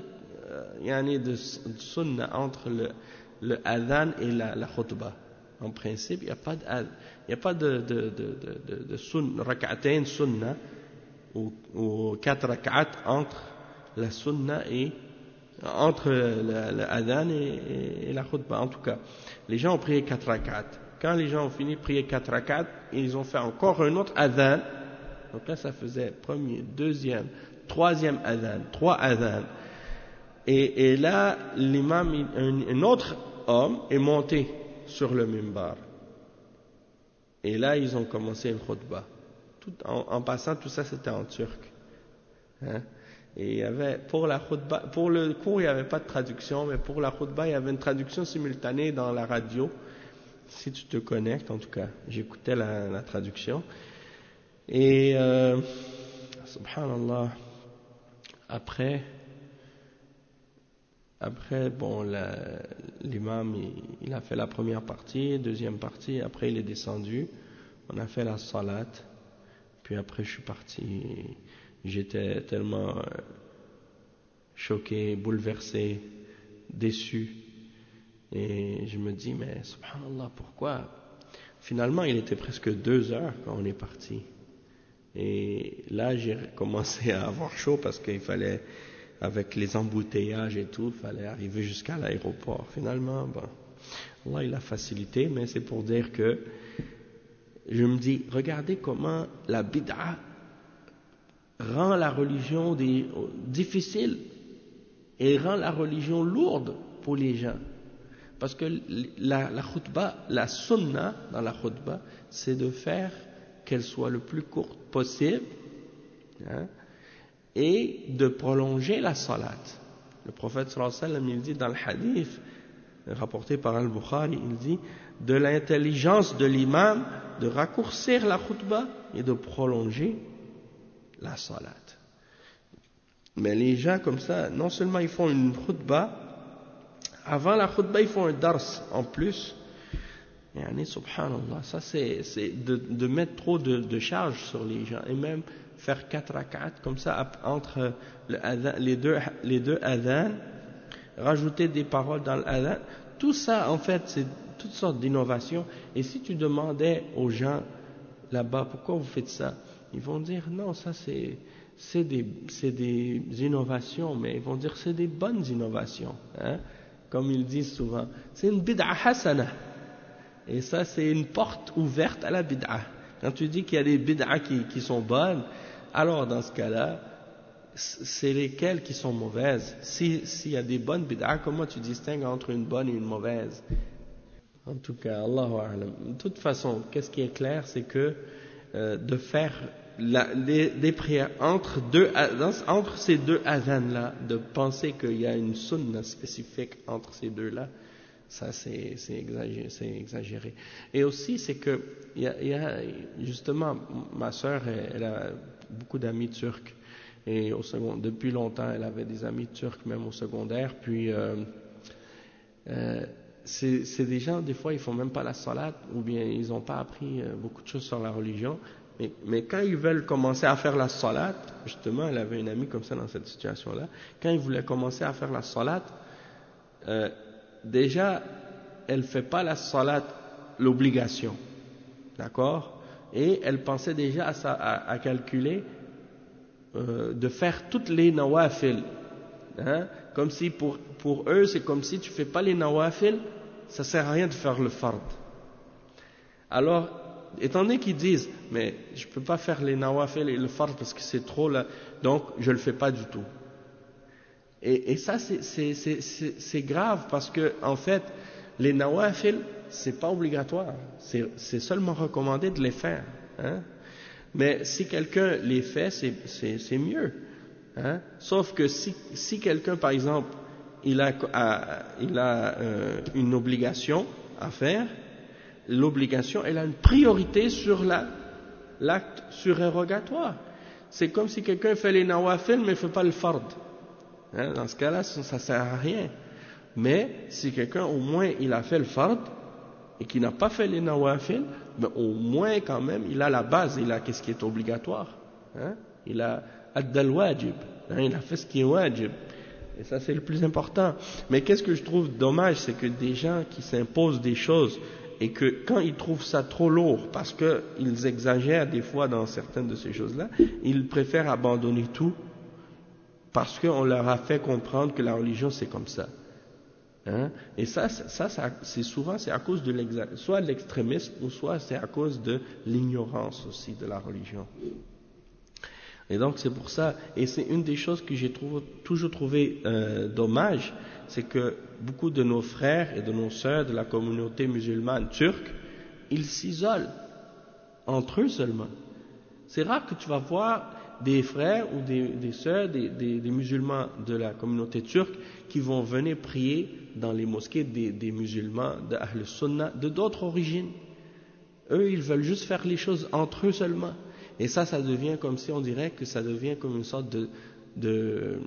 sunna entre le adhan et la khutbah. En principe, il n'y a pas de sunna, rak'atayn sunna ou 4 rak'at entre la sunna et entre le adhan et la khutbah. En tout cas, les gens ont prié 4 rak'at. Quand les gens ont fini de prier 4 rak'at, ils ont fait encore un autre adhan. Donc là, ça faisait premier, deuxième, troisième adhan, 3 adhan. Et là, l'imam, un autre homme est monté sur le mimbar. Et là, ils ont commencé une khutbah. En passant, tout ça, c'était en turc. Hein? Et il y avait, pour la khutbah, pour le cours, il n'y avait pas de traduction, mais pour la khutbah, il y avait une traduction simultanée dans la radio. Si tu te connectes, en tout cas, j'écoutais la traduction. Et, subhanallah, après, bon, l'imam, il a fait la première partie, deuxième partie, après il est descendu, on a fait la salat, puis après je suis parti, j'étais tellement choqué, bouleversé, déçu, et je me dis, mais subhanallah, pourquoi? Finalement, il était presque 2 heures quand on est parti, et là j'ai commencé à avoir chaud parce qu'il fallait, avec les embouteillages et tout, il fallait arriver jusqu'à l'aéroport. Finalement, bon, Allah il a facilité, mais c'est pour dire que je me dis, regardez comment la bid'a rend la religion difficile et rend la religion lourde pour les gens. Parce que la khutbah, la sunna dans la khutbah, c'est de faire qu'elle soit le plus courte possible, hein, et de prolonger la salat. Le prophète sallallahu alayhi wa sallam, il dit dans le hadith rapporté par Al-Bukhari, il dit de l'intelligence de l'imam de raccourcir la khutbah et de prolonger la salat. Mais les gens comme ça, non seulement ils font une khutbah, avant la khutbah ils font un dars en plus. Yani, subhanallah, ça c'est de mettre trop de charge sur les gens, et même faire 4 rak'at comme ça entre les deux adhan, rajouter des paroles dans l'adhan, tout ça en fait c'est toutes sortes d'innovations. Et si tu demandais aux gens là-bas pourquoi vous faites ça, ils vont dire non, ça c'est des innovations, mais ils vont dire c'est des bonnes innovations, hein? Comme ils disent souvent, c'est une bid'a hasana. Et ça, c'est une porte ouverte à la bid'a. Quand tu dis qu'il y a des bid'a qui sont bonnes, alors dans ce cas-là, c'est lesquelles qui sont mauvaises. S'il y a des bonnes bid'a, comment tu distingues entre une bonne et une mauvaise? En tout cas, Allahu a'lam. De toute façon, qu'est-ce qui est clair, c'est que de faire des prières entre ces deux adhan-là, de penser qu'il y a une sunna spécifique entre ces deux-là, ça c'est exagéré. Et aussi c'est que il y a justement ma sœur elle a beaucoup d'amis turcs et depuis longtemps elle avait des amis turcs même au secondaire, puis c'est des gens des fois ils font même pas la salat ou bien ils n'ont pas appris beaucoup de choses sur la religion, mais quand ils veulent commencer à faire la salat, justement elle avait une amie comme ça dans cette situation-là, quand ils voulaient commencer à faire la salat, déjà, elle ne fait pas la salat, l'obligation, d'accord? Et elle pensait déjà à calculer de faire toutes les nawafil, hein? Comme si pour eux, c'est comme si tu ne fais pas les nawafil, ça ne sert à rien de faire le fard. Alors, étant donné qu'ils disent, mais je ne peux pas faire les nawafil et le fard parce que c'est trop là, donc je ne le fais pas du tout. Et ça c'est grave parce que en fait les nawafil c'est pas obligatoire, c'est seulement recommandé de les faire, hein? Mais si quelqu'un les fait c'est mieux, hein? Sauf que si quelqu'un par exemple il a une obligation à faire, l'obligation elle a une priorité sur l'acte surérogatoire. C'est comme si quelqu'un fait les nawafil mais fait pas le fard. Hein, dans ce cas-là, ça ne sert à rien. Mais si quelqu'un, au moins, il a fait le fard et qu'il n'a pas fait les nawafil, mais au moins, quand même, il a la base, il a qu'est-ce qui est obligatoire. Hein, il a addal wajib, hein, il a fait ce qui est wajib. Et ça, c'est le plus important. Mais qu'est-ce que je trouve dommage, c'est que des gens qui s'imposent des choses et que quand ils trouvent ça trop lourd, parce qu'ils exagèrent des fois dans certaines de ces choses-là, ils préfèrent abandonner tout parce qu'on leur a fait comprendre que la religion c'est comme ça. Hein? Et ça c'est souvent c'est à cause de soit de l'extrémisme ou soit c'est à cause de l'ignorance aussi de la religion. Et donc c'est pour ça, et c'est une des choses que j'ai toujours trouvé dommage, c'est que beaucoup de nos frères et de nos sœurs de la communauté musulmane turque, ils s'isolent entre eux seulement. C'est rare que tu vas voir des frères ou des sœurs, des musulmans de la communauté turque qui vont venir prier dans les mosquées des musulmans de Ahl Sunnah de d'autres origines. Eux, ils veulent juste faire les choses entre eux seulement. Et ça devient comme si on dirait que ça devient comme une sorte de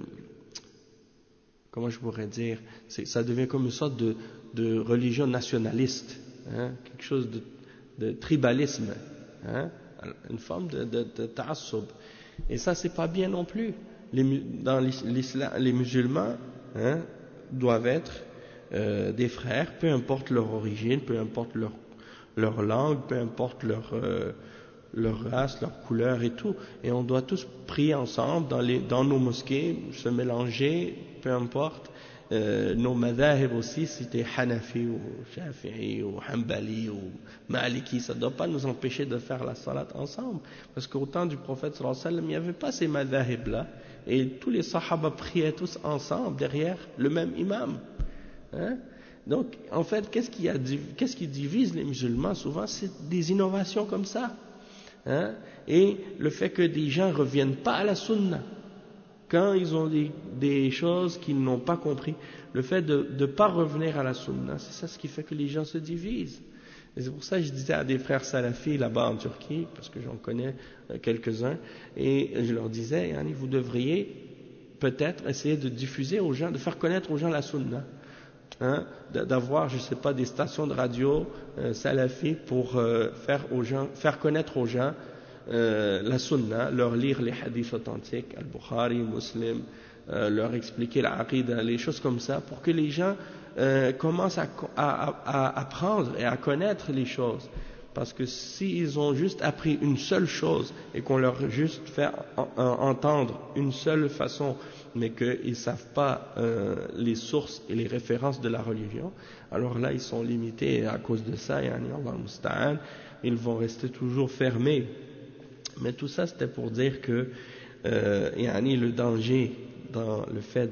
comment je pourrais dire, ça devient comme une sorte de religion nationaliste, hein, quelque chose de tribalisme, hein, une forme de ta'assub. Et ça, c'est pas bien non plus. Dans l'islam, les musulmans, hein, doivent être des frères, peu importe leur origine, peu importe leur langue, peu importe leur race, leur couleur et tout. Et on doit tous prier ensemble dans nos mosquées, se mélanger, peu importe. Nos madhahib aussi, si c'était Hanafi ou Shafi'i ou Hanbali ou Maliki, ça ne doit pas nous empêcher de faire la salat ensemble. Parce qu'au temps du prophète sallallahu alayhi wa sallam, il n'y avait pas ces madhahib-là. Et tous les sahaba priaient tous ensemble derrière le même imam. Hein? Donc, en fait, qu'est-ce qui divise les musulmans souvent? C'est des innovations comme ça. Hein? Et le fait que des gens ne reviennent pas à la sunna. Quand ils ont des choses qu'ils n'ont pas compris, le fait de ne pas revenir à la sunna, c'est ça ce qui fait que les gens se divisent. Et c'est pour ça que je disais à des frères salafis là-bas en Turquie, parce que j'en connais quelques-uns, et je leur disais, vous devriez peut-être essayer de diffuser aux gens, de faire connaître aux gens la sunna. Hein, d'avoir, je sais pas, des stations de radio salafis pour faire connaître aux gens la sunna, leur lire les hadiths authentiques, Al-Bukhari, Muslim, leur expliquer l'aqida, les choses comme ça, pour que les gens commencent à apprendre et à connaître les choses. Parce que s'ils ont juste appris une seule chose et qu'on leur juste fait entendre une seule façon, mais qu'ils ne savent pas les sources et les références de la religion, alors là ils sont limités à cause de ça, Allah musta'an, ils vont rester toujours fermés. Mais tout ça c'était pour dire que le danger dans le fait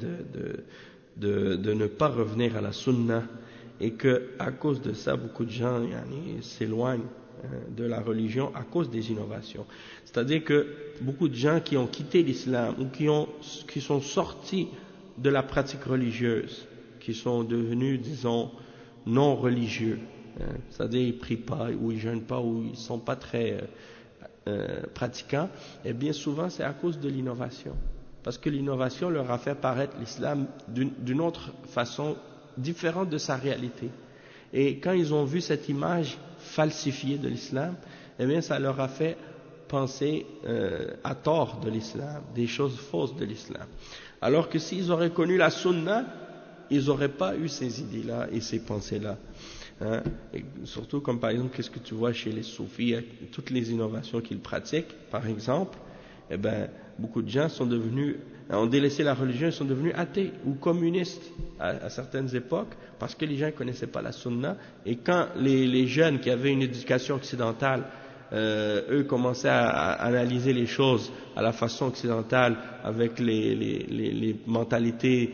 de ne pas revenir à la sunna, et que à cause de ça beaucoup de gens s'éloignent de la religion à cause des innovations. C'est-à-dire que beaucoup de gens qui ont quitté l'islam ou qui sont sortis de la pratique religieuse, qui sont devenus, disons, non religieux, c'est-à-dire ils prient pas ou ils jeûnent pas ou ils sont pas très pratiquants, et bien souvent c'est à cause de l'innovation. Parce que l'innovation leur a fait paraître l'islam d'une autre façon différente de sa réalité. Et quand ils ont vu cette image falsifiée de l'islam, eh bien ça leur a fait penser à tort de l'islam, des choses fausses de l'islam. Alors que s'ils auraient connu la sunna, ils n'auraient pas eu ces idées-là et ces pensées-là. Hein? Et surtout comme par exemple, qu'est-ce que tu vois chez les soufis, toutes les innovations qu'ils pratiquent, par exemple, eh ben, beaucoup de gens ont délaissé la religion et sont devenus athées ou communistes à certaines époques parce que les gens ne connaissaient pas la sunna. Et quand les jeunes qui avaient une éducation occidentale, eux commençaient à analyser les choses à la façon occidentale avec les mentalités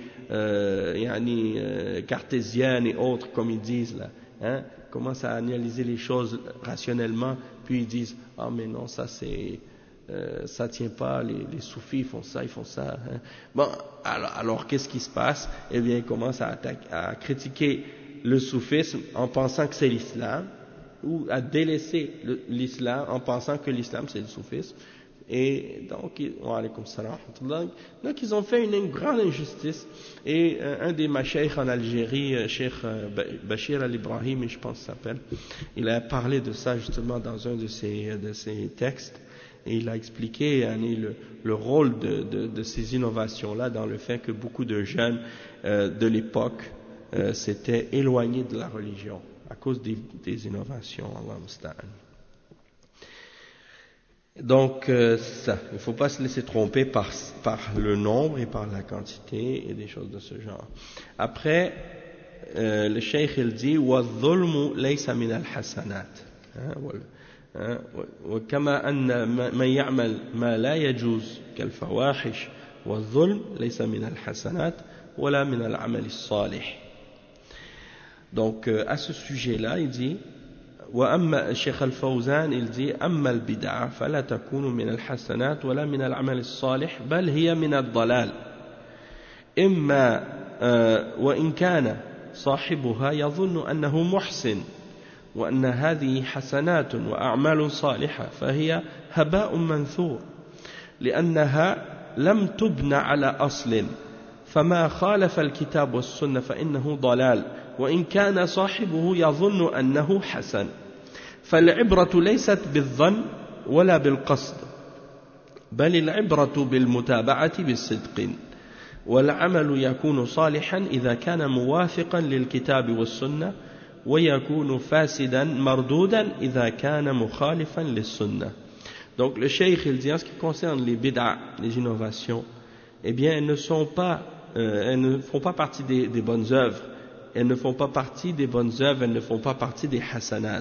cartésiennes et autres comme ils disent là, hein, commencent à analyser les choses rationnellement, puis ils disent ah mais non ça c'est ça tient pas, les soufis ils font ça. Hein. Bon, alors qu'est-ce qui se passe? Eh bien, ils commencent à critiquer le soufisme en pensant que c'est l'islam, ou à délaisser l'islam en pensant que l'islam c'est le soufisme. Et donc, ils ont fait une grande injustice. Et un des mashaykh en Algérie, Cheikh Bachir Al-Ibrahim, je pense qu'il s'appelle, il a parlé de ça justement dans un de ses textes. Et il a expliqué le rôle de ces innovations-là dans le fait que beaucoup de jeunes de l'époque s'étaient éloignés de la religion à cause des innovations. Allah musta'an. Donc, c'est ça. Il ne faut pas se laisser tromper par le nombre et par la quantité et des choses de ce genre. Après, le cheikh il dit وَالظُّلْمُ لَيْسَ مِنَ الْحَسَنَاتِ وكما أن من يعمل ما لا يجوز كالفواحش والظلم ليس من الحسنات ولا من العمل الصالح. Donc, à ce sujet-là, il dit وأما الشيخ الفوزان il dit أما البدعة فلا تكون من الحسنات ولا من العمل الصالح بل هي من الضلال إما وإن كان صاحبها يظن أنه محسن وأن هذه حسنات وأعمال صالحة فهي هباء منثور لأنها لم تبنى على أصل فما خالف الكتاب والسنة فإنه ضلال وإن كان صاحبه يظن أنه حسن فالعبرة ليست بالظن ولا بالقصد بل العبرة بالمتابعة بالصدق والعمل يكون صالحا إذا كان موافقا للكتاب والسنة ويكون فاسدا مردودا إذا كان مخالفا للسنة. Donc le cheikh il dit en ce qui concerne les bid'a, les innovations, eh bien elles ne font pas partie des bonnes œuvres. Elles ne font pas partie des bonnes œuvres, elles ne font pas partie des hasanat.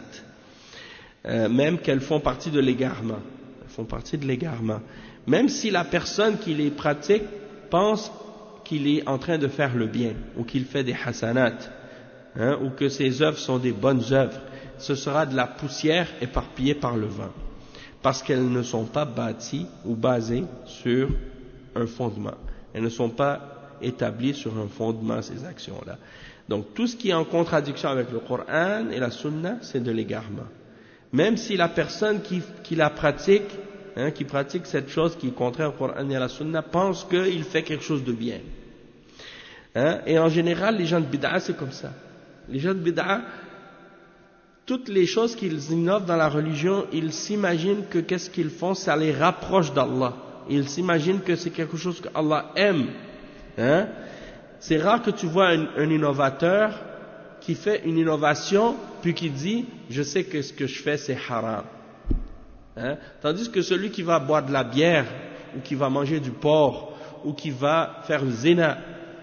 Même qu'elles font partie de l'égarement. Elles font partie de l'égarement. Même si la personne qui les pratique pense qu'il est en train de faire le bien, ou qu'il fait des hasanat, ou que ses œuvres sont des bonnes œuvres, ce sera de la poussière éparpillée par le vent. Parce qu'elles ne sont pas bâties ou basées sur un fondement. Elles ne sont pas établies sur un fondement, ces actions-là. Donc tout ce qui est en contradiction avec le Coran et la Sunna, c'est de l'égarement. Même si la personne qui la pratique, qui pratique cette chose qui est contraire au Coran et à la Sunna, pense qu'il fait quelque chose de bien. Et en général, les gens de bid'a, c'est comme ça. Les gens de bid'a, toutes les choses qu'ils innovent dans la religion, ils s'imaginent que qu'est-ce qu'ils font, ça les rapproche d'Allah. Ils s'imaginent que c'est quelque chose que Allah aime. C'est rare que tu vois un innovateur qui fait une innovation puis qui dit je sais que ce que je fais c'est haram. Tandis que celui qui va boire de la bière ou qui va manger du porc ou qui va faire le zina,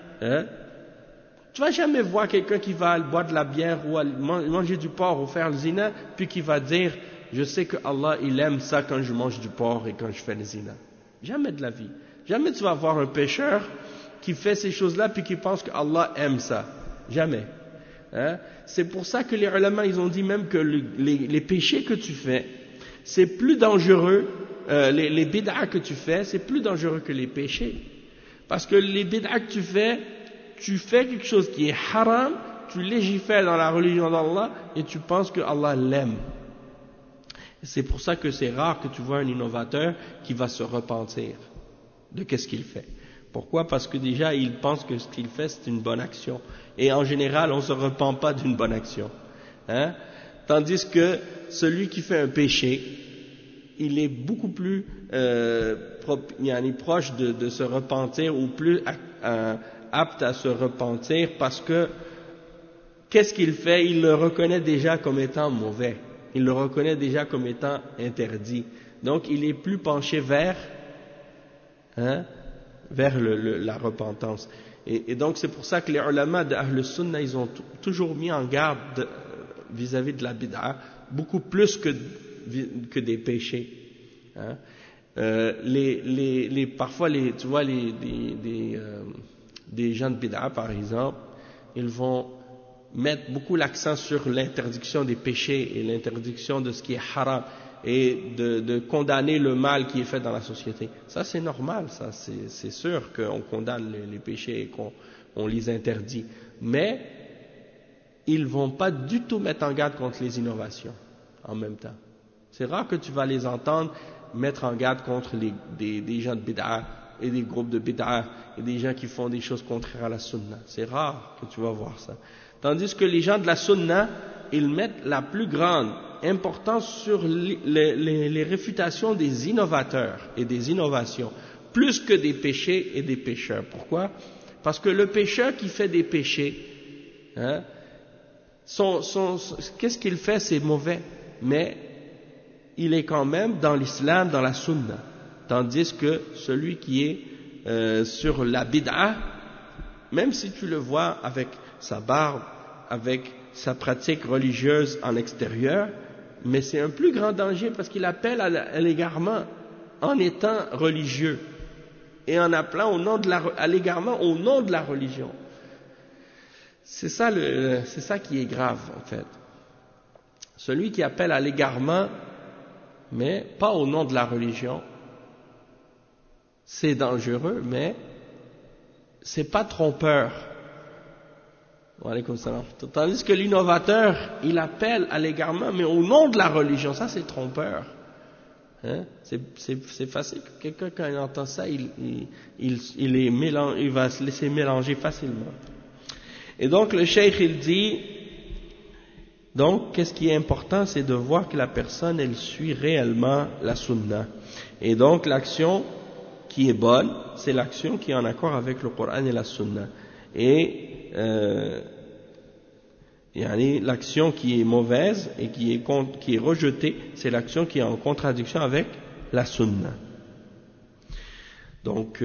tu vas jamais voir quelqu'un qui va boire de la bière ou manger du porc ou faire le zina puis qui va dire je sais que Allah il aime ça quand je mange du porc et quand je fais le zina. Jamais de la vie. Jamais tu vas voir un pécheur qui fait ces choses-là puis qui pense que Allah aime ça. Jamais. C'est pour ça que les ulama ils ont dit même que les péchés que tu fais, c'est plus dangereux, les bid'a que tu fais, c'est plus dangereux que les péchés. Parce que les bid'a que tu fais quelque chose qui est haram, tu légifères dans la religion d'Allah et tu penses que Allah l'aime. C'est pour ça que c'est rare que tu vois un innovateur qui va se repentir de qu'est-ce qu'il fait. Pourquoi? Parce que déjà, il pense que ce qu'il fait, c'est une bonne action. Et en général, on ne se repent pas d'une bonne action. Tandis que celui qui fait un péché, il est beaucoup plus proche de se repentir ou plus apte à se repentir parce que qu'est-ce qu'il fait? Il le reconnaît déjà comme étant mauvais. Il le reconnaît déjà comme étant interdit. Donc, il est plus penché vers la repentance. Et donc c'est pour ça que les ulama de Ahl Sunnah ils ont toujours mis en garde vis-à-vis de la bid'a beaucoup plus que des péchés. Parfois tu vois des gens de bid'a par exemple, ils vont mettre beaucoup l'accent sur l'interdiction des péchés et l'interdiction de ce qui est haram et de condamner le mal qui est fait dans la société. Ça c'est normal, ça c'est sûr qu'on condamne les péchés et qu'on les interdit. Mais ils vont pas du tout mettre en garde contre les innovations en même temps. C'est rare que tu vas les entendre mettre en garde contre des gens de bid'a et des groupes de bid'a et des gens qui font des choses contraires à la sunna. C'est rare que tu vas voir ça. Tandis que les gens de la sunna, ils mettent la plus grande importance sur les réfutations des innovateurs et des innovations, plus que des péchés et des pécheurs. Pourquoi? Parce que le pécheur qui fait des péchés, qu'est-ce qu'il fait? C'est mauvais, mais il est quand même dans l'islam, dans la sunna. Tandis que celui qui est sur la bid'a, même si tu le vois avec sa barbe, avec sa pratique religieuse en extérieur, mais c'est un plus grand danger parce qu'il appelle à l'égarement en étant religieux et en appelant à l'égarement au nom de la religion. C'est ça qui est grave en fait. Celui qui appelle à l'égarement, mais pas au nom de la religion, c'est dangereux, mais c'est pas trompeur. Tandis que l'innovateur, il appelle à l'égarement, mais au nom de la religion, ça c'est trompeur. Hein? C'est facile. Quelqu'un, quand il entend ça, il va se laisser mélanger facilement. Et donc le cheikh, il dit, donc qu'est-ce qui est important, c'est de voir que la personne, elle suit réellement la sunna. Et donc l'action qui est bonne, c'est l'action qui est en accord avec le Coran et la sunna. Et l'action qui est mauvaise et qui est rejetée, c'est l'action qui est en contradiction avec la sunna. Donc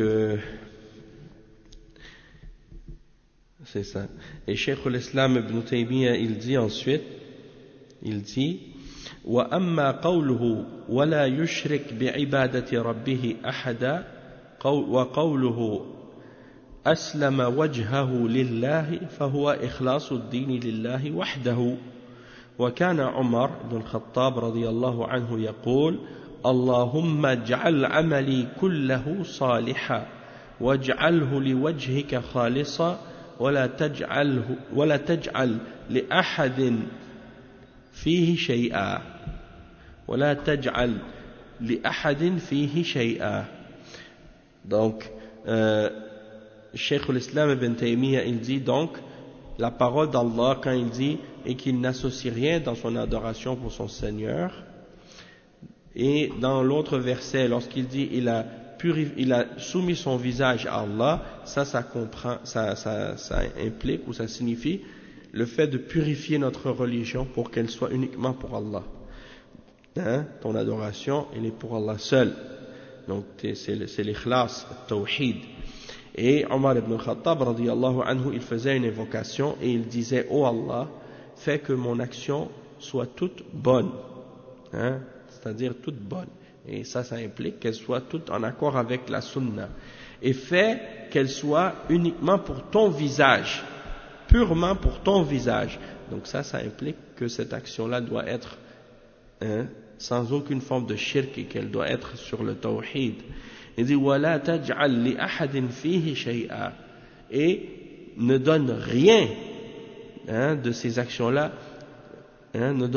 c'est ça. Et Cheikh l'Islam Ibn Taymiyyah, il dit ensuite, وأما قوله ولا يشرك بعبادة ربه أحدا وقوله أسلم وجهه لله فهو إخلاص الدين لله وحده. وكان عمر بن الخطاب رضي الله عنه يقول اللهم اجعل عملي كله صالحا واجعله لوجهك خالصا ولا تجعل لأحد فيه شيئا ولا تجعل لأحد فيه شيئا. Donc Cheikh l'Islam Ibn Taymiyyah, il dit donc la parole d'Allah quand il dit et qu'il n'associe rien dans son adoration pour son Seigneur, et dans l'autre verset lorsqu'il dit il a soumis son visage à Allah, ça implique ou ça signifie le fait de purifier notre religion pour qu'elle soit uniquement pour Allah. Hein? Ton adoration, elle est pour Allah seul. Donc c'est l'ikhlas, le tawhid. Et Omar ibn Khattab radiyallahu anhu, il faisait une invocation et il disait: oh Allah, fais que mon action soit toute bonne, hein? C'est-à-dire toute bonne. Et ça implique qu'elle soit toute en accord avec la sunna. Et fais qu'elle soit uniquement pour ton visage, purement pour ton visage. Donc ça implique que cette action-là doit être sans aucune forme de shirk et qu'elle doit être sur le tawhid. Il dit وَلَا تَجْعَلْ لِأَحَدٍ فِيهِ شَيْئًا, et ne donne rien de ces actions-là, ne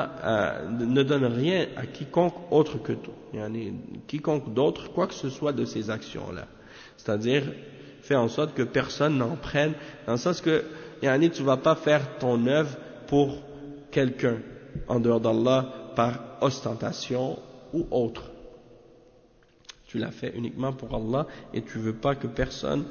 donne rien à quiconque autre que toi, quiconque d'autre, quoi que ce soit de ces actions-là. C'est-à-dire, fais en sorte que personne n'en prenne, dans le sens que tu ne vas pas faire ton œuvre pour quelqu'un en dehors d'Allah par ostentation ou autre. Tu l'as fait uniquement pour Allah et tu ne veux pas que personne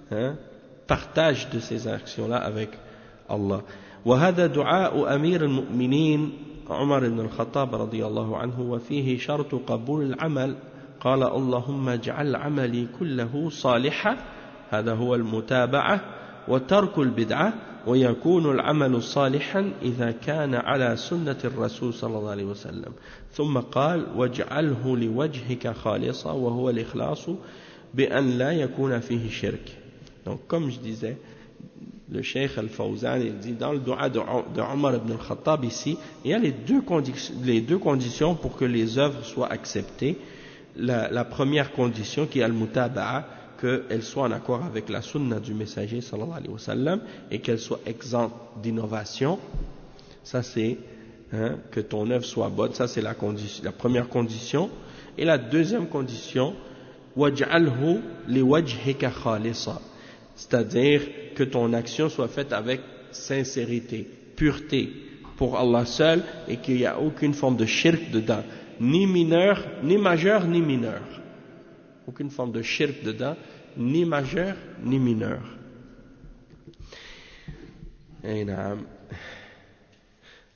partage de ces actions-là avec Allah. وهذا دعاء أمير المؤمنين عمر بن الخطاب رضي الله عنه وفيه شرط قبول العمل قال اللهم اجعل عملي كله صالحا, هذا هو المتابعة وترك البدعة, ويكون العمل صالحا إذا كان على سنة الرسول صلى الله عليه وسلم. ثم قال واجعله لوجهك خالصا وهو الإخلاص بأن لا يكون فيه شرك. Donc comme je disais, le Cheikh Al-Fawzan, il dit dans le dua de Omar ibn al-Khattab ici, il y a les deux conditions pour que les œuvres soient acceptées. La première condition qui est al-mutaba'a, qu'elle soit en accord avec la sunna du messager sallallahu alayhi wa sallam et qu'elle soit exempte d'innovation. Ça c'est que ton œuvre soit bonne, ça c'est la première condition. Et la deuxième condition, waj'alhu liwajhika khalisa, c'est-à-dire que ton action soit faite avec sincérité, pureté pour Allah seul et qu'il n'y a aucune forme de shirk dedans, ni mineur, ni majeur, ni mineur. Aucune forme de shirk dedans, ni majeur, ni mineur.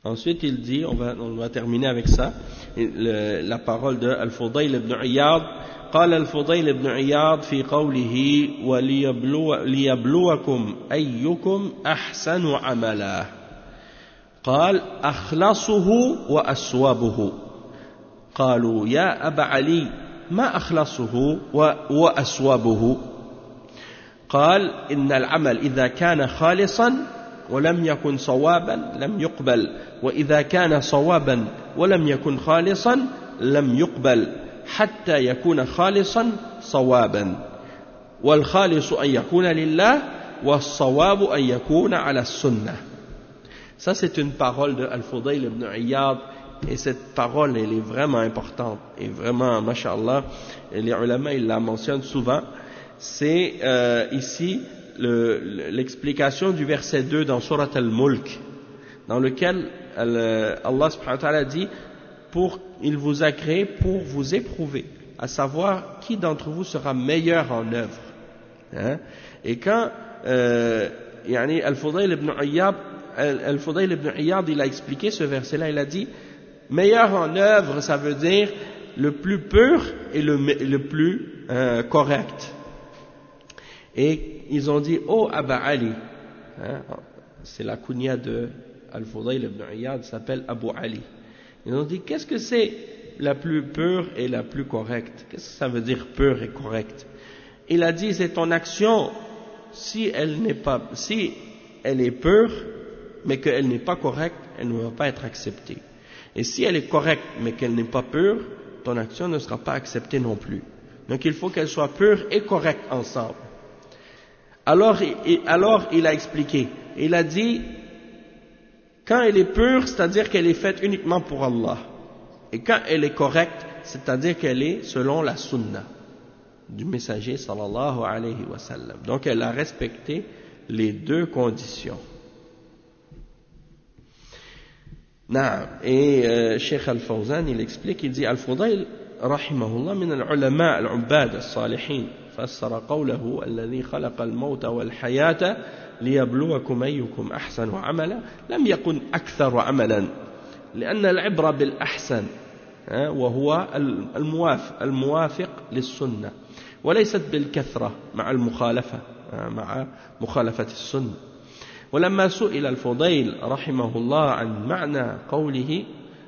Ensuite, il dit, on va terminer avec ça, la parole de Al-Fudayl ibn Iyad. قال الفضيل بن عياض في قوله وليبلوكم أيكم أحسن عملا قال أخلصه وأسوبه قالوا يا أبا علي ما أخلصه وأسوبه قال إن العمل إذا كان خالصا ولم يكن صوابا لم يقبل وإذا كان صوابا ولم يكن خالصا لم يقبل حتى يكون خالصا صوابا والخالص أن يكون لله والصواب أن يكون على السنة. Ça c'est une parole de Al-Fudayl ibn Iyad, et cette parole elle est vraiment importante et vraiment mashallah, et les ulama ils la mentionnent souvent. C'est ici l'explication du verset 2 dans Surat Al-Mulk, dans lequel Allah subhanahu wa ta'ala dit il vous a créé pour vous éprouver, à savoir qui d'entre vous sera meilleur en œuvre. Hein? Et quand Al-Fudayl ibn Iyad il a expliqué ce verset-là, il a dit meilleur en œuvre, ça veut dire le plus pur et le plus correct. Et ils ont dit oh Aba Ali, hein? C'est la kunya de Al-Fudayl ibn Iyad, s'appelle Abu Ali. Ils ont dit qu'est-ce que c'est la plus pure et la plus correcte? Qu'est-ce que ça veut dire pure et correcte? Il a dit c'est ton action, si elle est pure mais qu'elle n'est pas correcte, elle ne va pas être acceptée. Et si elle est correcte mais qu'elle n'est pas pure, ton action ne sera pas acceptée non plus. Donc il faut qu'elle soit pure et correcte ensemble. Alors il a expliqué, il a dit quand elle est pure, c'est-à-dire qu'elle est faite uniquement pour Allah. Et quand elle est correcte, c'est-à-dire qu'elle est selon la sunna du messager sallallahu alayhi wa sallam. Donc elle a respecté les deux conditions. Et Cheikh Al-Fawzan, il explique, il dit Al-Fudayl rahimahullah min al-ulama al-ubbad al-salihin fassara qawlahu alladhi khalaqa al-mawta wal-hayata ليبلوكم أيكم أحسن عملا لم يكن أكثر عملا لأن العبرة بالأحسن وهو الموافق للسنة وليست بالكثرة مع مخالفة السنة. ولما سئل الفضيل رحمه الله عن معنى قوله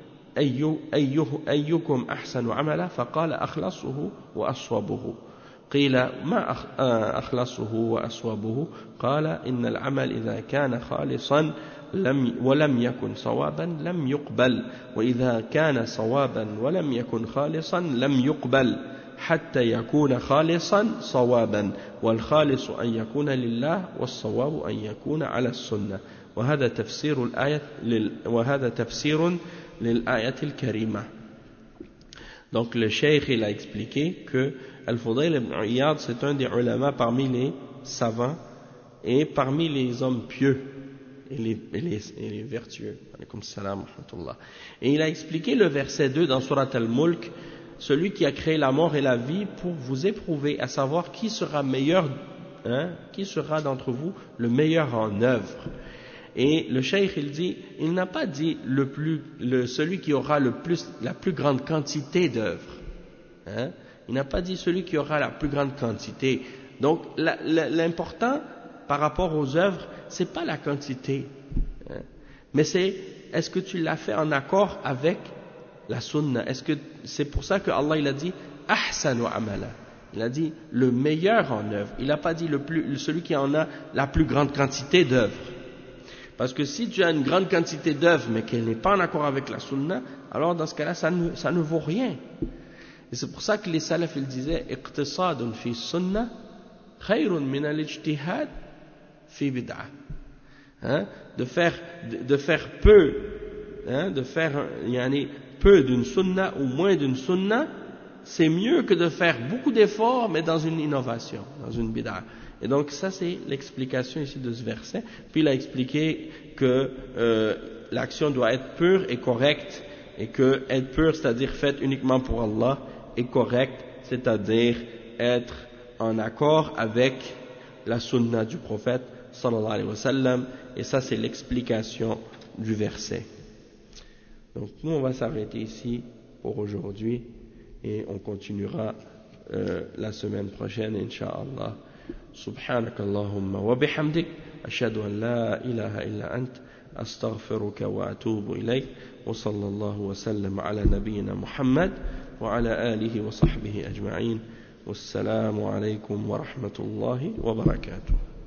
أيكم أحسن عملا فقال أخلصه وأصوبه قيل ما أخلصه وأصوبه قال إن العمل إذا كان خالصا ولم يكن صوابا لم يقبل وإذا كان صوابا ولم يكن خالصا لم يقبل حتى يكون خالصا صوابا والخالص أن يكون لله والصواب أن يكون على السنة وهذا تفسير للآية الكريمة. Donc le cheikh il a expliqué que Al-Fudayl ibn Iyad c'est un des ulama parmi les savants et parmi les hommes pieux et les vertueux. Alaykoum salam wa rahmatullah. Et il a expliqué le verset 2 dans Surat Al-Mulk, celui qui a créé la mort et la vie pour vous éprouver, à savoir qui sera meilleur, qui sera d'entre vous le meilleur en œuvre. Et le cheikh il dit, il n'a pas dit celui qui aura la plus grande quantité d'œuvres. Il n'a pas dit celui qui aura la plus grande quantité. Donc l'important par rapport aux œuvres, c'est pas la quantité, mais est-ce que tu l'as fait en accord avec la sunna? Est-ce que c'est pour ça que Allah il a dit ahsanu amala? Il a dit le meilleur en œuvre. Il n'a pas dit celui qui en a la plus grande quantité d'œuvres. Parce que si tu as une grande quantité d'œuvres mais qu'elle n'est pas en accord avec la sunna, alors dans ce cas-là ça ne vaut rien. Et c'est pour ça que les salafs ils disaient iqtisadun fi sunna khayrun min al-ijtihad fi bid'ah. De faire peu, de faire peu d'une sunna ou moins d'une sunna, c'est mieux que de faire beaucoup d'efforts mais dans une innovation, dans une bid'ah. Et donc ça c'est l'explication ici de ce verset. Puis il a expliqué que l'action doit être pure et correcte, et que être pure c'est-à-dire faite uniquement pour Allah, et correcte c'est-à-dire être en accord avec la sunna du prophète sallallahu alayhi wa sallam. Et ça c'est l'explication du verset. Donc nous on va s'arrêter ici pour aujourd'hui et on continuera la semaine prochaine Inch'Allah. سبحانك اللهم وبحمدك أشهد أن لا إله إلا أنت أستغفرك وأتوب إليك وصلى الله وسلم على نبينا محمد وعلى آله وصحبه أجمعين والسلام عليكم ورحمة الله وبركاته.